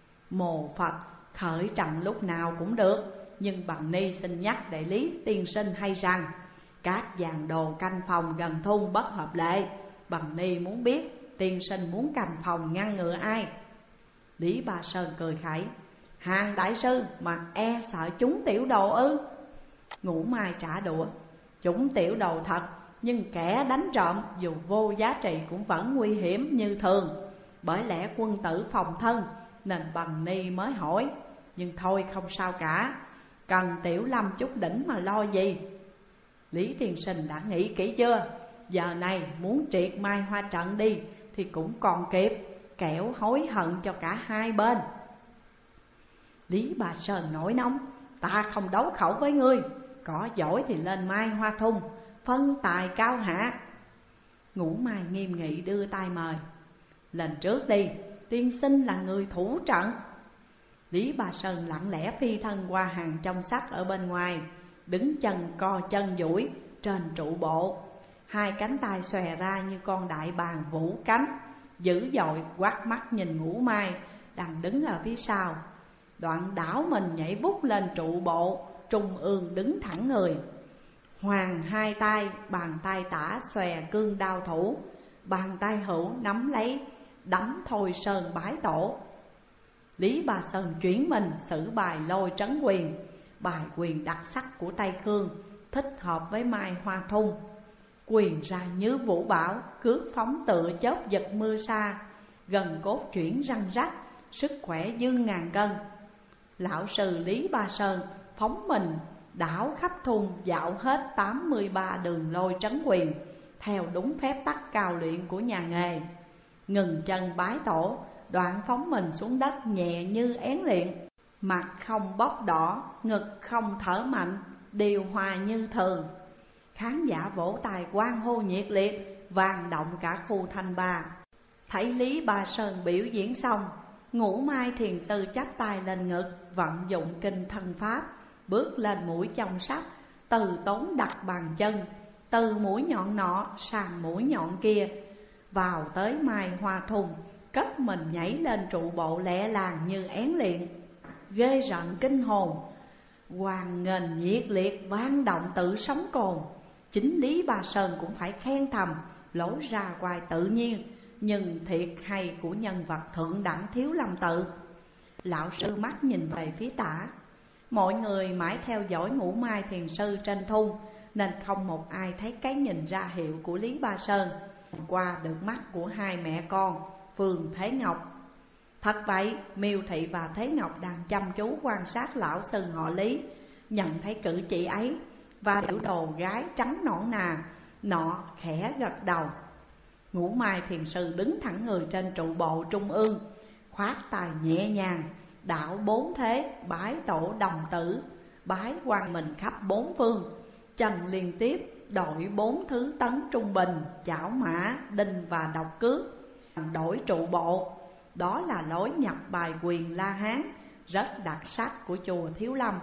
Mồ Phật khởi trần lúc nào cũng được, nhưng Bằng Ni xin nhắc đại lý tiên sinh hay rằng các dàn đồ canh phòng gần thung bất hợp lệ. Bằng Ni muốn biết tiên sinh muốn canh phòng ngăn ngừa ai? Lý Ba Sơn cười khẩy. Hàng đại sư mà e sợ chúng tiểu đồ ư? Ngũ Mai trả đũa. Chúng tiểu đồ thật, nhưng kẻ đánh trộm dù vô giá trị cũng vẫn nguy hiểm như thường. Bởi lẽ quân tử phòng thân nên Bằng Ni mới hỏi. Nhưng thôi không sao cả, cần tiểu lâm chút đỉnh mà lo gì. Lý tiên sinh đã nghĩ kỹ chưa? Giờ này muốn triệt Mai Hoa trận đi thì cũng còn kịp, kẻo hối hận cho cả hai bên. Lý Ba Sơn nổi nóng. Ta không đấu khẩu với ngươi, có giỏi thì lên Mai Hoa Thun phân tài cao hạ. Ngũ Mai nghiêm nghị đưa tay mời. Lần trước đi, tiên sinh là người thủ trận. Lý Ba Sơn lặng lẽ phi thân qua hàng trong sắt ở bên ngoài, đứng chân co chân duỗi trên trụ bộ. Hai cánh tay xòe ra như con đại bàng vũ cánh, dữ dội quát mắt nhìn Ngũ Mai đang đứng ở phía sau. Đoạn đảo mình nhảy vút lên trụ bộ, trung ương đứng thẳng người. Hoàng hai tay, bàn tay tả xòe cương đao thủ, bàn tay hữu nắm lấy đấm Thôi Sơn bái tổ. Lý Ba Sơn chuyển mình sử bài Lôi Trấn Quyền, bài quyền đặc sắc của Tây Khương, thích hợp với Mai Hoa Thun. Quyền ra như vũ bão, cước phóng tựa chớp giật mưa xa, gần cốt chuyển răng rắc, sức khỏe dương ngàn cân. Lão sư Lý Ba Sơn phóng mình đảo khắp thun, dạo hết tám mươi ba đường Lôi Trấn Quyền theo đúng phép tắc cao luyện của nhà nghề. ngừng chân bái tổ, đoạn phóng mình xuống đất nhẹ như én liệng. Mặt không bốc đỏ, ngực không thở mạnh, điều hòa như thường. Khán giả vỗ tay hoan hô nhiệt liệt, vang động cả khu Thanh Ba. Thấy Lý Ba Sơn biểu diễn xong, Ngũ Mai thiền sư chắp tay lên ngực, vận dụng kinh thân pháp, bước lên mũi chông sắt, từ tốn đặt bàn chân, từ mũi nhọn nọ sang mũi nhọn kia, vào tới mai hoa thùng, cất mình nhảy lên trụ bộ lẹ làng như én liệng. Ghê rợn kinh hồn, hoan nghênh nhiệt liệt, vang động tự sống cồn. Chính Lý Ba Sơn cũng phải khen thầm, lối ra ngoài tự nhiên, nhưng thiệt hay của nhân vật thượng đẳng Thiếu Lâm Tự. Lão sư mắt nhìn về phía tả. Mọi người mãi theo dõi Ngũ Mai thiền sư trên thung, nên không một ai thấy cái nhìn ra hiệu của Lý Ba Sơn qua được mắt của hai mẹ con Phương Thế Ngọc. Thật vậy, Miêu Thị và Thế Ngọc đang chăm chú quan sát lão sư họ Lý, nhận thấy cử chỉ ấy và tiểu đồ gái trắng nõn nà nọ khẽ gật đầu. Ngũ Mai thiền sư đứng thẳng người trên trụ bộ trung ương, khoát tay nhẹ nhàng, đạo bốn thế bái tổ đồng tử, bái quan mình khắp bốn phương. Trần liên tiếp đội bốn thứ tấn trung bình, chảo mã, đinh và độc cước, đổi trụ bộ. Đó là lối nhập bài quyền La Hán rất đặc sắc của chùa Thiếu Lâm.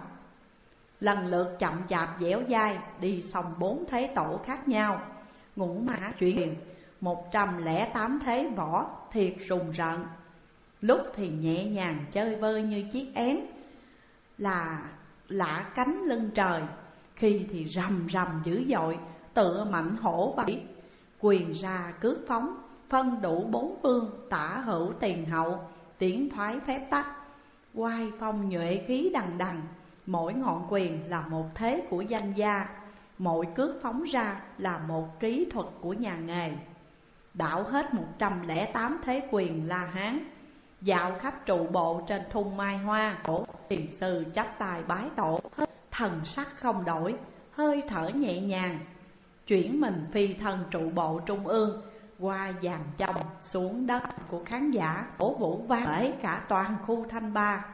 Lần lượt chậm chạp dẻo dai đi xong bốn thế tổ khác nhau. Ngũ Mã chuyển một trăm lẻ tám thế võ thiệt rùng rợn. Lúc thì nhẹ nhàng chơi vơi như chiếc én là lả cánh lưng trời, khi thì rầm rầm dữ dội tựa mạnh hổ bẫy, quyền ra cước phóng, phân đủ bốn phương, tả hữu tiền hậu, tiến thoái phép tắc, oai phong nhuệ khí đằng đằng. Mỗi ngọn quyền là một thế của danh gia, mỗi cước phóng ra là một kỹ thuật của nhà nghề. Đảo hết một trăm lẻ tám thế quyền La Hán, dạo khắp trụ bộ trên thung mai hoa. Tổ thiền sư chắp tay bái tổ, thần sắc không đổi, hơi thở nhẹ nhàng, chuyển mình phi thân trụ bộ trung ương qua dàn chồng xuống đất của khán giả, cổ vũ vang bể cả toàn khu Thanh Ba.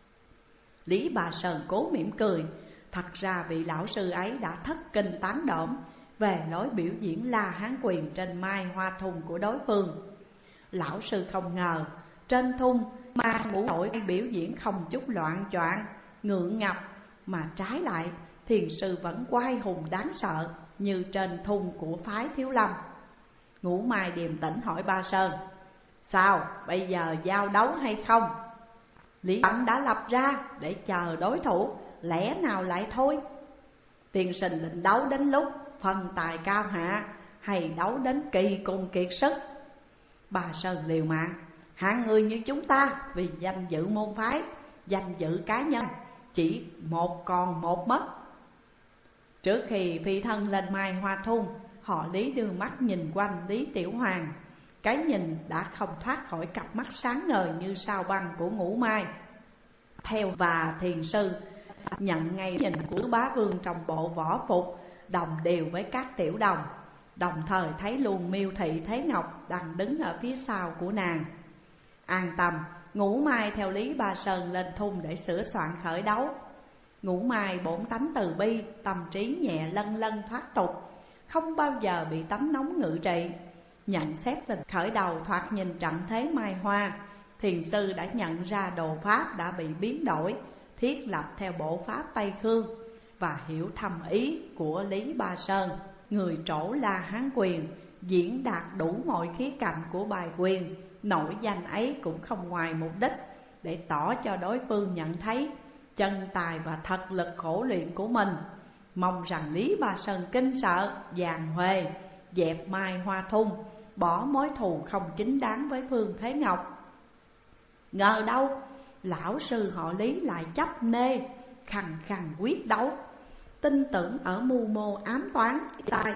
Lý Bà Sơn cố mỉm cười. Thật ra vị lão sư ấy đã thất kinh tán đổm về lối biểu diễn La Hán quyền trên mai hoa thung của đối phương. Lão sư không ngờ trên thung ma ngũ đội biểu diễn không chút loạn choạng ngượng ngập, mà trái lại thiền sư vẫn quay hùng đáng sợ như trên thung của phái Thiếu Lâm. Ngũ Mai điềm tĩnh hỏi Ba Sơn: sao, bây giờ giao đấu hay không? Lý Ẩn đã lập ra để chờ đối thủ, lẽ nào lại thôi? Tiên sinh định đấu đến lúc phân tài cao hạ, hay đấu đến kỳ cùng kiệt sức? Ba Sơn liều mạng: hạng người như chúng ta vì danh dự môn phái, danh dự cá nhân, chỉ một còn một mất. Trước khi phi thân lên mai hoa thung, họ Lý đưa mắt nhìn quanh Lý Tiểu Hoàng. Cái nhìn đã không thoát khỏi cặp mắt sáng ngời như sao băng của Ngũ Mai. Theo và thiền sư nhận ngay nhìn của bá vương trong bộ võ phục đồng đều với các tiểu đồng, đồng thời thấy luôn Miêu Thị Thế Ngọc đang đứng ở phía sau của nàng. An tâm, Ngũ Mai theo Lý Ba Sơn lên thung để sửa soạn khởi đấu. Ngũ Mai bổn tánh từ bi, tâm trí nhẹ lân lân thoát tục, không bao giờ bị tánh nóng ngự trị. Nhận xét tình khởi đầu thoạt nhìn trận thế mai hoa, thiền sư đã nhận ra đồ pháp đã bị biến đổi, thiết lập theo bộ pháp Tây Khương, và hiểu thâm ý của Lý Ba Sơn, người trổ La Hán quyền, diễn đạt đủ mọi khía cạnh của bài quyền. Nổi danh ấy cũng không ngoài mục đích để tỏ cho đối phương nhận thấy chân tài và thật lực khổ luyện của mình. Mong rằng Lý Ba Sơn kinh sợ, giàn huề, dẹp mai hoa thung, bỏ mối thù không chính đáng với Phương Thế Ngọc. Ngờ đâu lão sư họ Lý lại chấp nê, khăng khăng quyết đấu, tin tưởng ở mưu mô ám toán tai.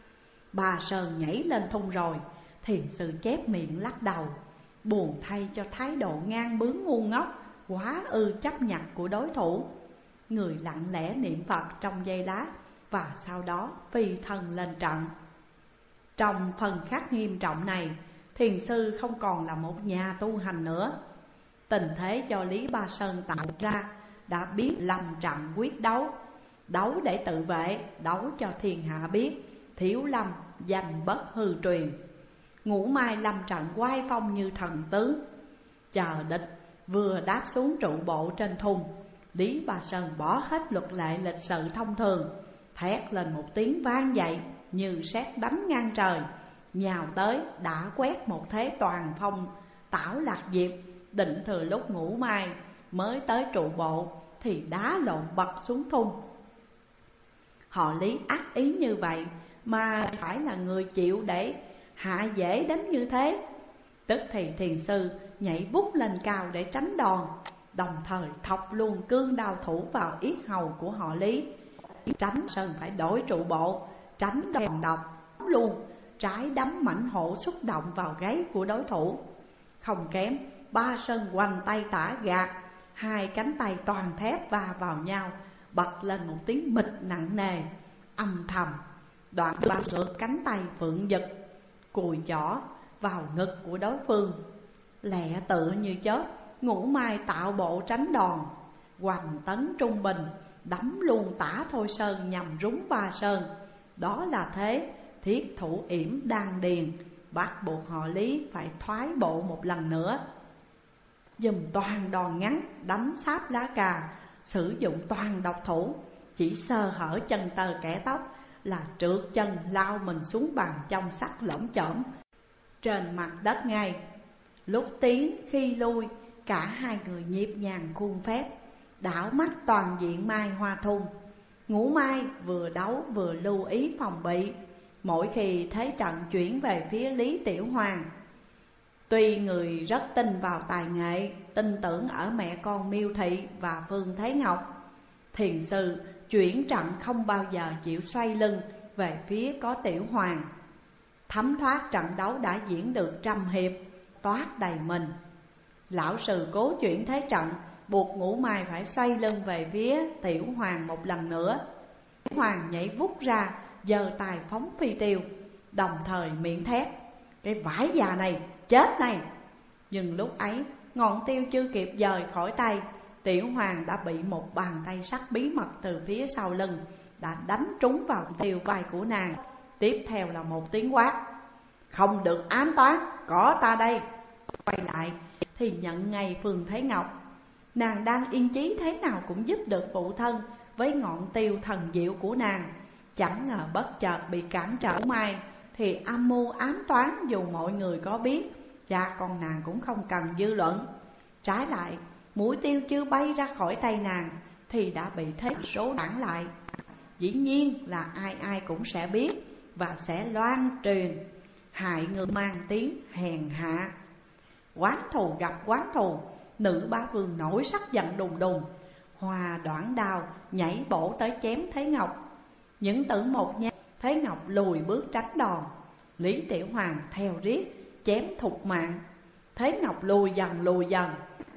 Ba Sơn nhảy lên thung rồi, thiền sư chép miệng lắc đầu, buồn thay cho thái độ ngang bướng ngu ngốc, quá ư chấp nhặt của đối thủ. Người lặng lẽ niệm Phật trong giây lát, và sau đó phi thân lên trận. Trong phần khắc nghiêm trọng này, thiền sư không còn là một nhà tu hành nữa. Tình thế do Lý Ba Sơn tạo ra đã biết lâm trận quyết đấu, đấu để tự vệ, đấu cho thiên hạ biết Thiếu Lâm danh bất hư truyền. Ngũ Mai lâm trận oai phong như thần tướng, chờ địch vừa đáp xuống trụ bộ trên thùng. Lý Ba Sơn bỏ hết luật lệ lịch sự thông thường, thét lên một tiếng vang dậy như sét đánh ngang trời, nhào tới đã quét một thế toàn phong tảo lạc diệp. Định thừa lúc Ngũ Mai mới tới trụ bộ thì đá lộn bật xuống thung. Họ Lý ác ý như vậy mà phải là người chịu để hạ dễ đánh như thế. Tức thì thiền sư nhảy vút lên cao để tránh đòn, đồng thời thọc luôn cương đao thủ vào yết hầu của họ Lý. Tránh Sơn phải đổi trụ bộ, tránh đòn độc luôn, trái đấm mảnh hổ xúc động vào gáy của đối thủ. Không kém, Ba Sơn hoành tay tả gạt, hai cánh tay toàn thép va vào nhau, bật lên một tiếng mịch nặng nề, âm thầm. Đoạn ba ngược cánh tay phượng giật, cùi chỏ vào ngực của đối phương. Lẹ tựa như chớp, Ngũ Mai tạo bộ tránh đòn, hoành tấn trung bình, đấm luôn tả Thôi Sơn nhằm rúng Ba Sơn. Đó là thế thiết thủ yểm đan điền, bắt buộc họ Lý phải thoái bộ một lần nữa. Dùm toàn đòn ngắn, đánh sáp lá cà, sử dụng toàn độc thủ. Chỉ sơ hở chân tơ kẻ tóc là trượt chân lao mình xuống bằng trong sắt lởm chởm trên mặt đất ngay. Lúc tiến khi lui, cả hai người nhịp nhàng khuôn phép, đảo mắt toàn diện Mai Hoa Thung. Ngũ Mai vừa đấu vừa lưu ý phòng bị, mỗi khi thế trận chuyển về phía Lý Tiểu Hoàng. Tuy người rất tin vào tài nghệ, tin tưởng ở mẹ con Miêu Thị và Phương Thế Ngọc, thiền sư chuyển trận không bao giờ chịu xoay lưng về phía có Tiểu Hoàng. Thấm thoát trận đấu đã diễn được trăm hiệp, toát đầy mình. Lão sư cố chuyển thế trận, buộc Ngũ Mai phải xoay lưng về phía Tiểu Hoàng một lần nữa. Tiểu Hoàng nhảy vút ra, giơ tay phóng phi tiêu, đồng thời miệng thét: cái vãi già này, chết này! Nhưng lúc ấy ngọn tiêu chưa kịp dời khỏi tay, Tiểu Hoàng đã bị một bàn tay sắt bí mật từ phía sau lưng đã đánh trúng vào tiêu vai của nàng. Tiếp theo là một tiếng quát: không được ám toán, có ta đây! Quay lại thì nhận ngay Phương Thế Ngọc. Nàng đang yên chí thế nào cũng giúp được phụ thân với ngọn tiêu thần diệu của nàng. Chẳng ngờ bất chợt bị cản trở Mai thì âm mưu ám toán dù mọi người có biết, cha con nàng cũng không cần dư luận. Trái lại, mũi tiêu chưa bay ra khỏi tay nàng thì đã bị thế số đảng lại. Dĩ nhiên là ai ai cũng sẽ biết và sẽ loan truyền, hại người mang tiếng hèn hạ. Quán thù gặp quán thù, nữ bá vương nổi sắc giận đùng đùng, hòa đoạn đao nhảy bổ tới chém Thế Ngọc. Những tử một nhát, Thế Ngọc lùi bước tránh đòn. Lý Tiểu Hoàng theo riết chém thục mạng. Thế Ngọc lùi dần lùi dần,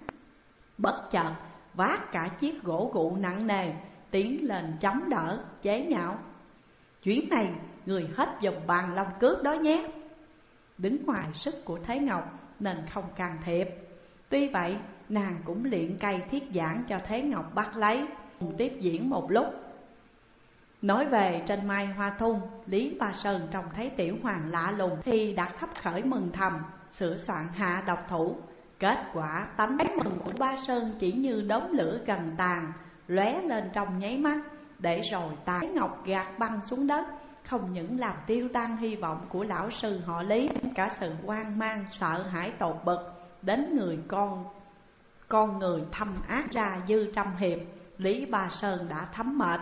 bất chợt vác cả chiếc gỗ gụ nặng nề tiến lên chống đỡ, chế nhạo: chuyến này người hết dùng bàn long cước đó nhé. Đứng ngoài sức của Thế Ngọc nên không can thiệp. Tuy vậy nàng cũng luyện cây thiết giảng cho Thế Ngọc bắt lấy, cùng tiếp diễn một lúc. Nói về trên Mai Hoa Thung, Lý Ba Sơn trông thấy Tiểu Hoàng lạ lùng thì đã khấp khởi mừng thầm, sửa soạn hạ độc thủ. Kết quả tánh mừng của Ba Sơn chỉ như đống lửa gần tàn, lóe lên trong nháy mắt, để rồi Tài Ngọc gạt băng xuống đất. Không những làm tiêu tan hy vọng của lão sư họ Lý, cả sự hoang mang sợ hãi tột bực đến người con con người thâm ác ra dư trăm hiệp. Lý Ba Sơn đã thấm mệt,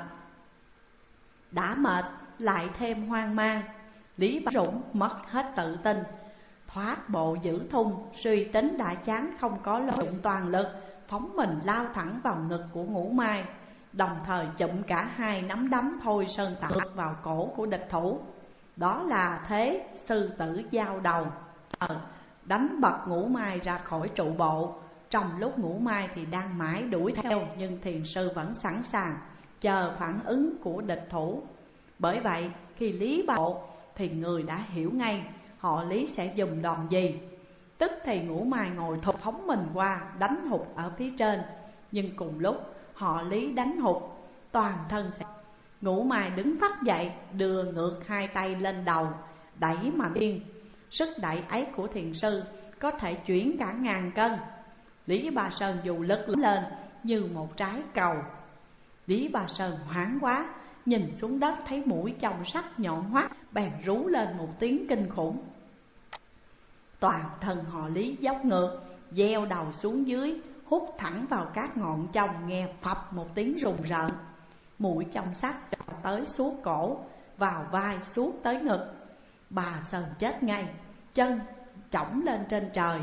đã mệt lại thêm hoang mang. Lý Ba Dũng mất hết tự tin, thoát bộ giữ thung, suy tính đã chán không có lợi dụng toàn lực, phóng mình lao thẳng vào ngực của Ngũ Mai, đồng thời chụm cả hai nắm đấm Thôi Sơn tạo vào cổ của địch thủ. Đó là thế sư tử giao đầu, đánh bật Ngũ Mai ra khỏi trụ bộ. Trong lúc Ngũ Mai thì đang mãi đuổi theo, nhưng thiền sư vẫn sẵn sàng chờ phản ứng của địch thủ. Bởi vậy khi Lý Bộ thì người đã hiểu ngay họ Lý sẽ dùng đòn gì. Tức thì Ngũ Mai ngồi thụt phóng mình qua, đánh hụt ở phía trên. Nhưng cùng lúc họ Lý đánh hụt, toàn thân sẽ Ngũ Mai đứng phắt dậy, đưa ngược hai tay lên đầu, đẩy mạnh điên. Sức đẩy ấy của thiền sư có thể chuyển cả ngàn cân. Lý Ba Sơn dù lực lên như một trái cầu. Lý Ba Sơn hoảng quá, nhìn xuống đất thấy mũi chồng sắt nhọn hoắt, bèn rú lên một tiếng kinh khủng. Toàn thân họ Lý dốc ngược, gieo đầu xuống dưới, hút thẳng vào các ngọn chông, nghe phập một tiếng rùng rợn. Mũi chông sắt tới suốt cổ, vào vai suốt tới ngực. Bà Sơn chết ngay, chân chổng lên trên trời,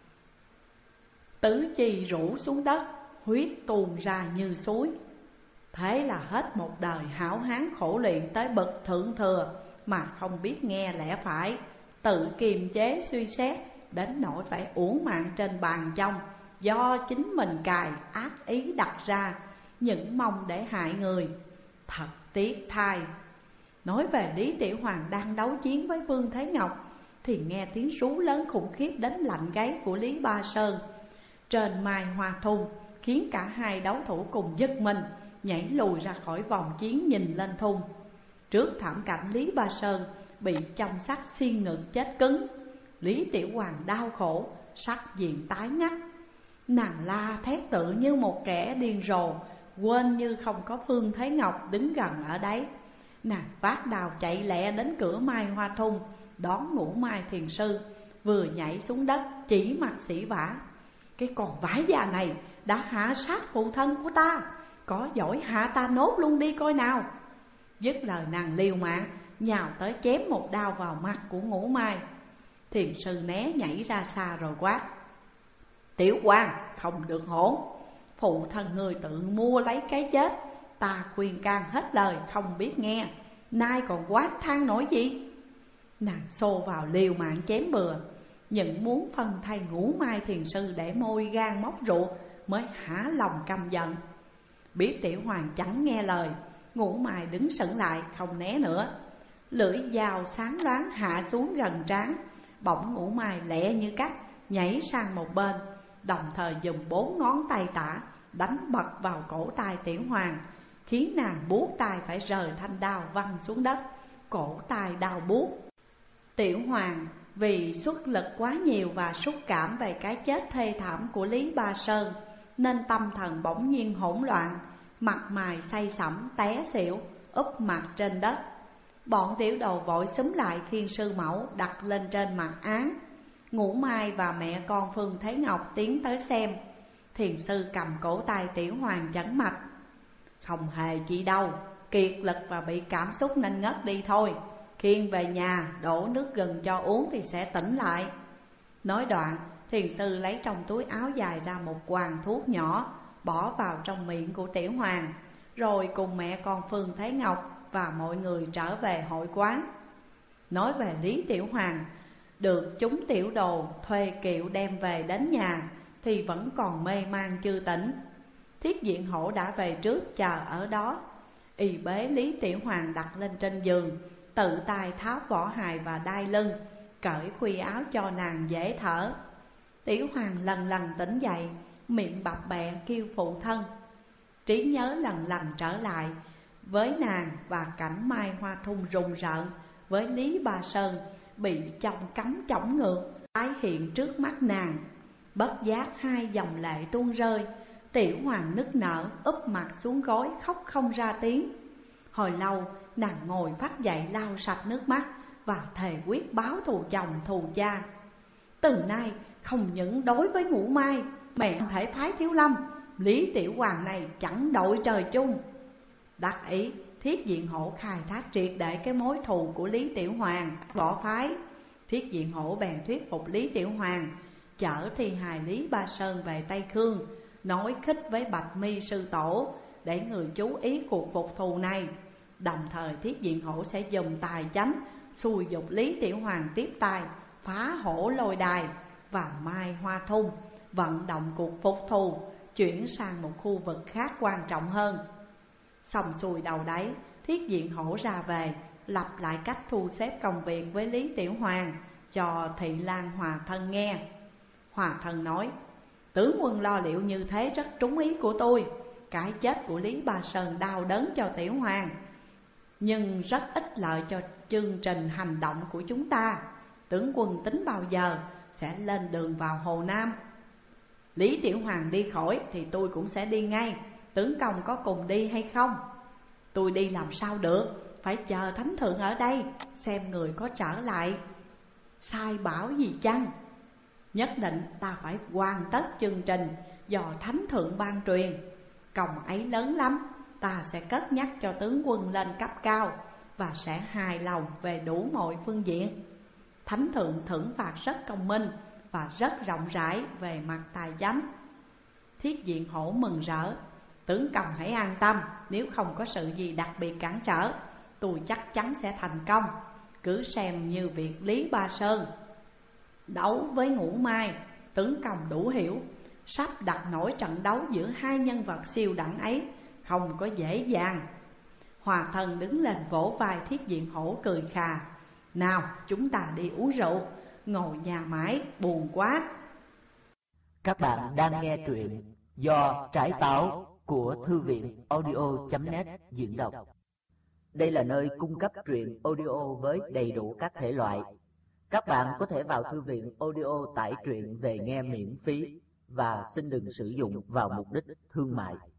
tứ chi rũ xuống đất, huyết tuôn ra như suối. Thế là hết một đời hảo hán khổ luyện tới bậc thượng thừa, mà không biết nghe lẽ phải, tự kiềm chế suy xét, đến nỗi phải uổng mạng trên bàn trong, do chính mình cài ác ý đặt ra, những mong để hại người. Thật tiếc thay. Nói về Lý Tiểu Hoàng đang đấu chiến với Vương Thế Ngọc, thì nghe tiếng rú lớn khủng khiếp đến lạnh gáy của Lý Ba Sơn trên Mai Hoa Thung, khiến cả hai đấu thủ cùng giật mình, nhảy lùi ra khỏi vòng chiến nhìn lên thung. Trước thảm cảnh Lý Ba Sơn bị chông sắt xiên ngực chết cứng, Lý Tiểu Hoàng đau khổ, sắc diện tái ngắt. Nàng la thét tự như một kẻ điên rồ, quên như không có Phương Thế Ngọc đứng gần ở đấy. Nàng vác đào chạy lẹ đến cửa Mai Hoa Thung, đón Ngũ Mai thiền sư, vừa nhảy xuống đất chỉ mặt sỉ vả: cái con vãi già này đã hạ sát phụ thân của ta, có giỏi hạ ta nốt luôn đi coi nào. Dứt lời nàng liều mạng nhào tới chém một đao vào mặt của Ngũ Mai. Thiền sư né nhảy ra xa rồi quát: Tiểu Hoàng không được hỗn, phụ thân người tự mua lấy cái chết, ta khuyên can hết lời không biết nghe, nay còn quát than nổi gì. Nàng xô vào liều mạng chém bừa, nhưng muốn phân thay Ngũ Mai thiền sư để môi gan móc ruột mới hả lòng căm giận. Biết Tiểu Hoàng chẳng nghe lời, Ngũ Mai đứng sững lại không né nữa. Lưỡi dao sáng loáng hạ xuống gần trán, bỗng Ngũ Mai lẹ như cắt nhảy sang một bên, đồng thời dùng bốn ngón tay tả đánh bật vào cổ tay Tiểu Hoàng, khiến nàng buốt tay phải rời thanh đao văng xuống đất, cổ tay đau buốt. Tiểu Hoàng vì xuất lực quá nhiều và xúc cảm về cái chết thê thảm của Lý Ba Sơn, nên tâm thần bỗng nhiên hỗn loạn, mặt mày say sẩm té xỉu, úp mặt trên đất. Bọn tiểu đồ vội xúm lại khiêng sư mẫu đặt lên trên mặt án. Ngũ Mai và mẹ con Phương Thế Ngọc tiến tới xem. Thiền sư cầm cổ tay Tiểu Hoàng chẩn mạch: Không hề chi đâu, kiệt lực và bị cảm xúc nên ngất đi thôi, khiêng về nhà đổ nước gừng cho uống thì sẽ tỉnh lại. Nói đoạn, thiền sư lấy trong túi áo dài ra một quàng thuốc nhỏ, bỏ vào trong miệng của Tiểu Hoàng, rồi cùng mẹ con Phương Thế Ngọc và mọi người trở về hội quán. Nói về Lý Tiểu Hoàng, được chúng tiểu đồ thuê kiệu đem về đến nhà thì vẫn còn mê man chưa tỉnh. Thiết Diện Hổ đã về trước chờ ở đó, y bế Lý Tiểu Hoàng đặt lên trên giường, tự tay tháo vỏ hài và đai lưng, cởi khuy áo cho nàng dễ thở. Tiểu Hoàng lần lần tỉnh dậy, miệng bập bẹ kêu phụ thân. Trí nhớ lần lần trở lại với nàng và cảnh Mai Hoa Thung rùng rợn với Lý Ba Sơn bị chông cắm chổng ngược tái hiện trước mắt nàng. Bất giác hai dòng lệ tuôn rơi. Tiểu Hoàng nức nở úp mặt xuống gối khóc không ra tiếng. Hồi lâu nàng ngồi phát dậy lau sạch nước mắt và thề quyết báo thù chồng thù cha. Từ nay không những đối với Ngũ Mai, mẹ không thể phái Thiếu Lâm, Lý Tiểu Hoàng này chẳng đội trời chung. Đắc ý, Thiết Diện Hổ khai thác triệt để cái mối thù của Lý Tiểu Hoàng, bỏ phái. Thiết Diện Hổ bèn thuyết phục Lý Tiểu Hoàng chở thi hài Lý Ba Sơn về Tây Khương, nói khích với Bạch Mi sư tổ để người chú ý cuộc phục thù này. Đồng thời Thiết Diện Hổ sẽ dùng tài chánh xùi dục Lý Tiểu Hoàng tiếp tay phá Hổ Lôi Đài và Mai Hoa Thung, vận động cuộc phục thù chuyển sang một khu vực khác quan trọng hơn. Xong xuôi đầu đấy, Thiết Diện Hổ ra về, lập lại cách thu xếp công việc với Lý Tiểu Hoàng, cho Thị Lan Hòa Thân nghe. Hòa Thân nói: tướng quân lo liệu như thế rất trúng ý của tôi. Cái chết của Lý Ba Sơn đau đớn cho tiểu hoàng, nhưng rất ích lợi cho chương trình hành động của chúng ta. Tướng quân tính bao giờ sẽ lên đường vào Hồ Nam? Lý tiểu hoàng đi khỏi thì tôi cũng sẽ đi ngay. Tướng công có cùng đi hay không? Tôi đi làm sao được, phải chờ thánh thượng ở đây xem người có trở lại sai bảo gì chăng. Nhất định ta phải hoàn tất chương trình do thánh thượng ban truyền. Công ấy lớn lắm, ta sẽ cất nhắc cho tướng quân lên cấp cao và sẽ hài lòng về đủ mọi phương diện. Thánh thượng thưởng phạt rất công minh và rất rộng rãi về mặt tài chánh. Thiết Diện Hổ mừng rỡ: tướng công hãy an tâm, nếu không có sự gì đặc biệt cản trở, tôi chắc chắn sẽ thành công. Cứ xem như việc Lý Ba Sơn đấu với Ngũ Mai, tướng công đủ hiểu. Sắp đặt nổi trận đấu giữa hai nhân vật siêu đẳng ấy không có dễ dàng. Hòa Thân đứng lên vỗ vai Thiết Diện Hổ cười khà: nào chúng ta đi uống rượu, ngồi nhà mãi buồn quá. Các bạn đang nghe truyện do Trái Táo của Thư viện audio chấm net diễn đọc. Đây là nơi cung cấp truyện audio với đầy đủ các thể loại. Các bạn có thể vào thư viện audio tải truyện về nghe miễn phí và xin đừng sử dụng vào mục đích thương mại.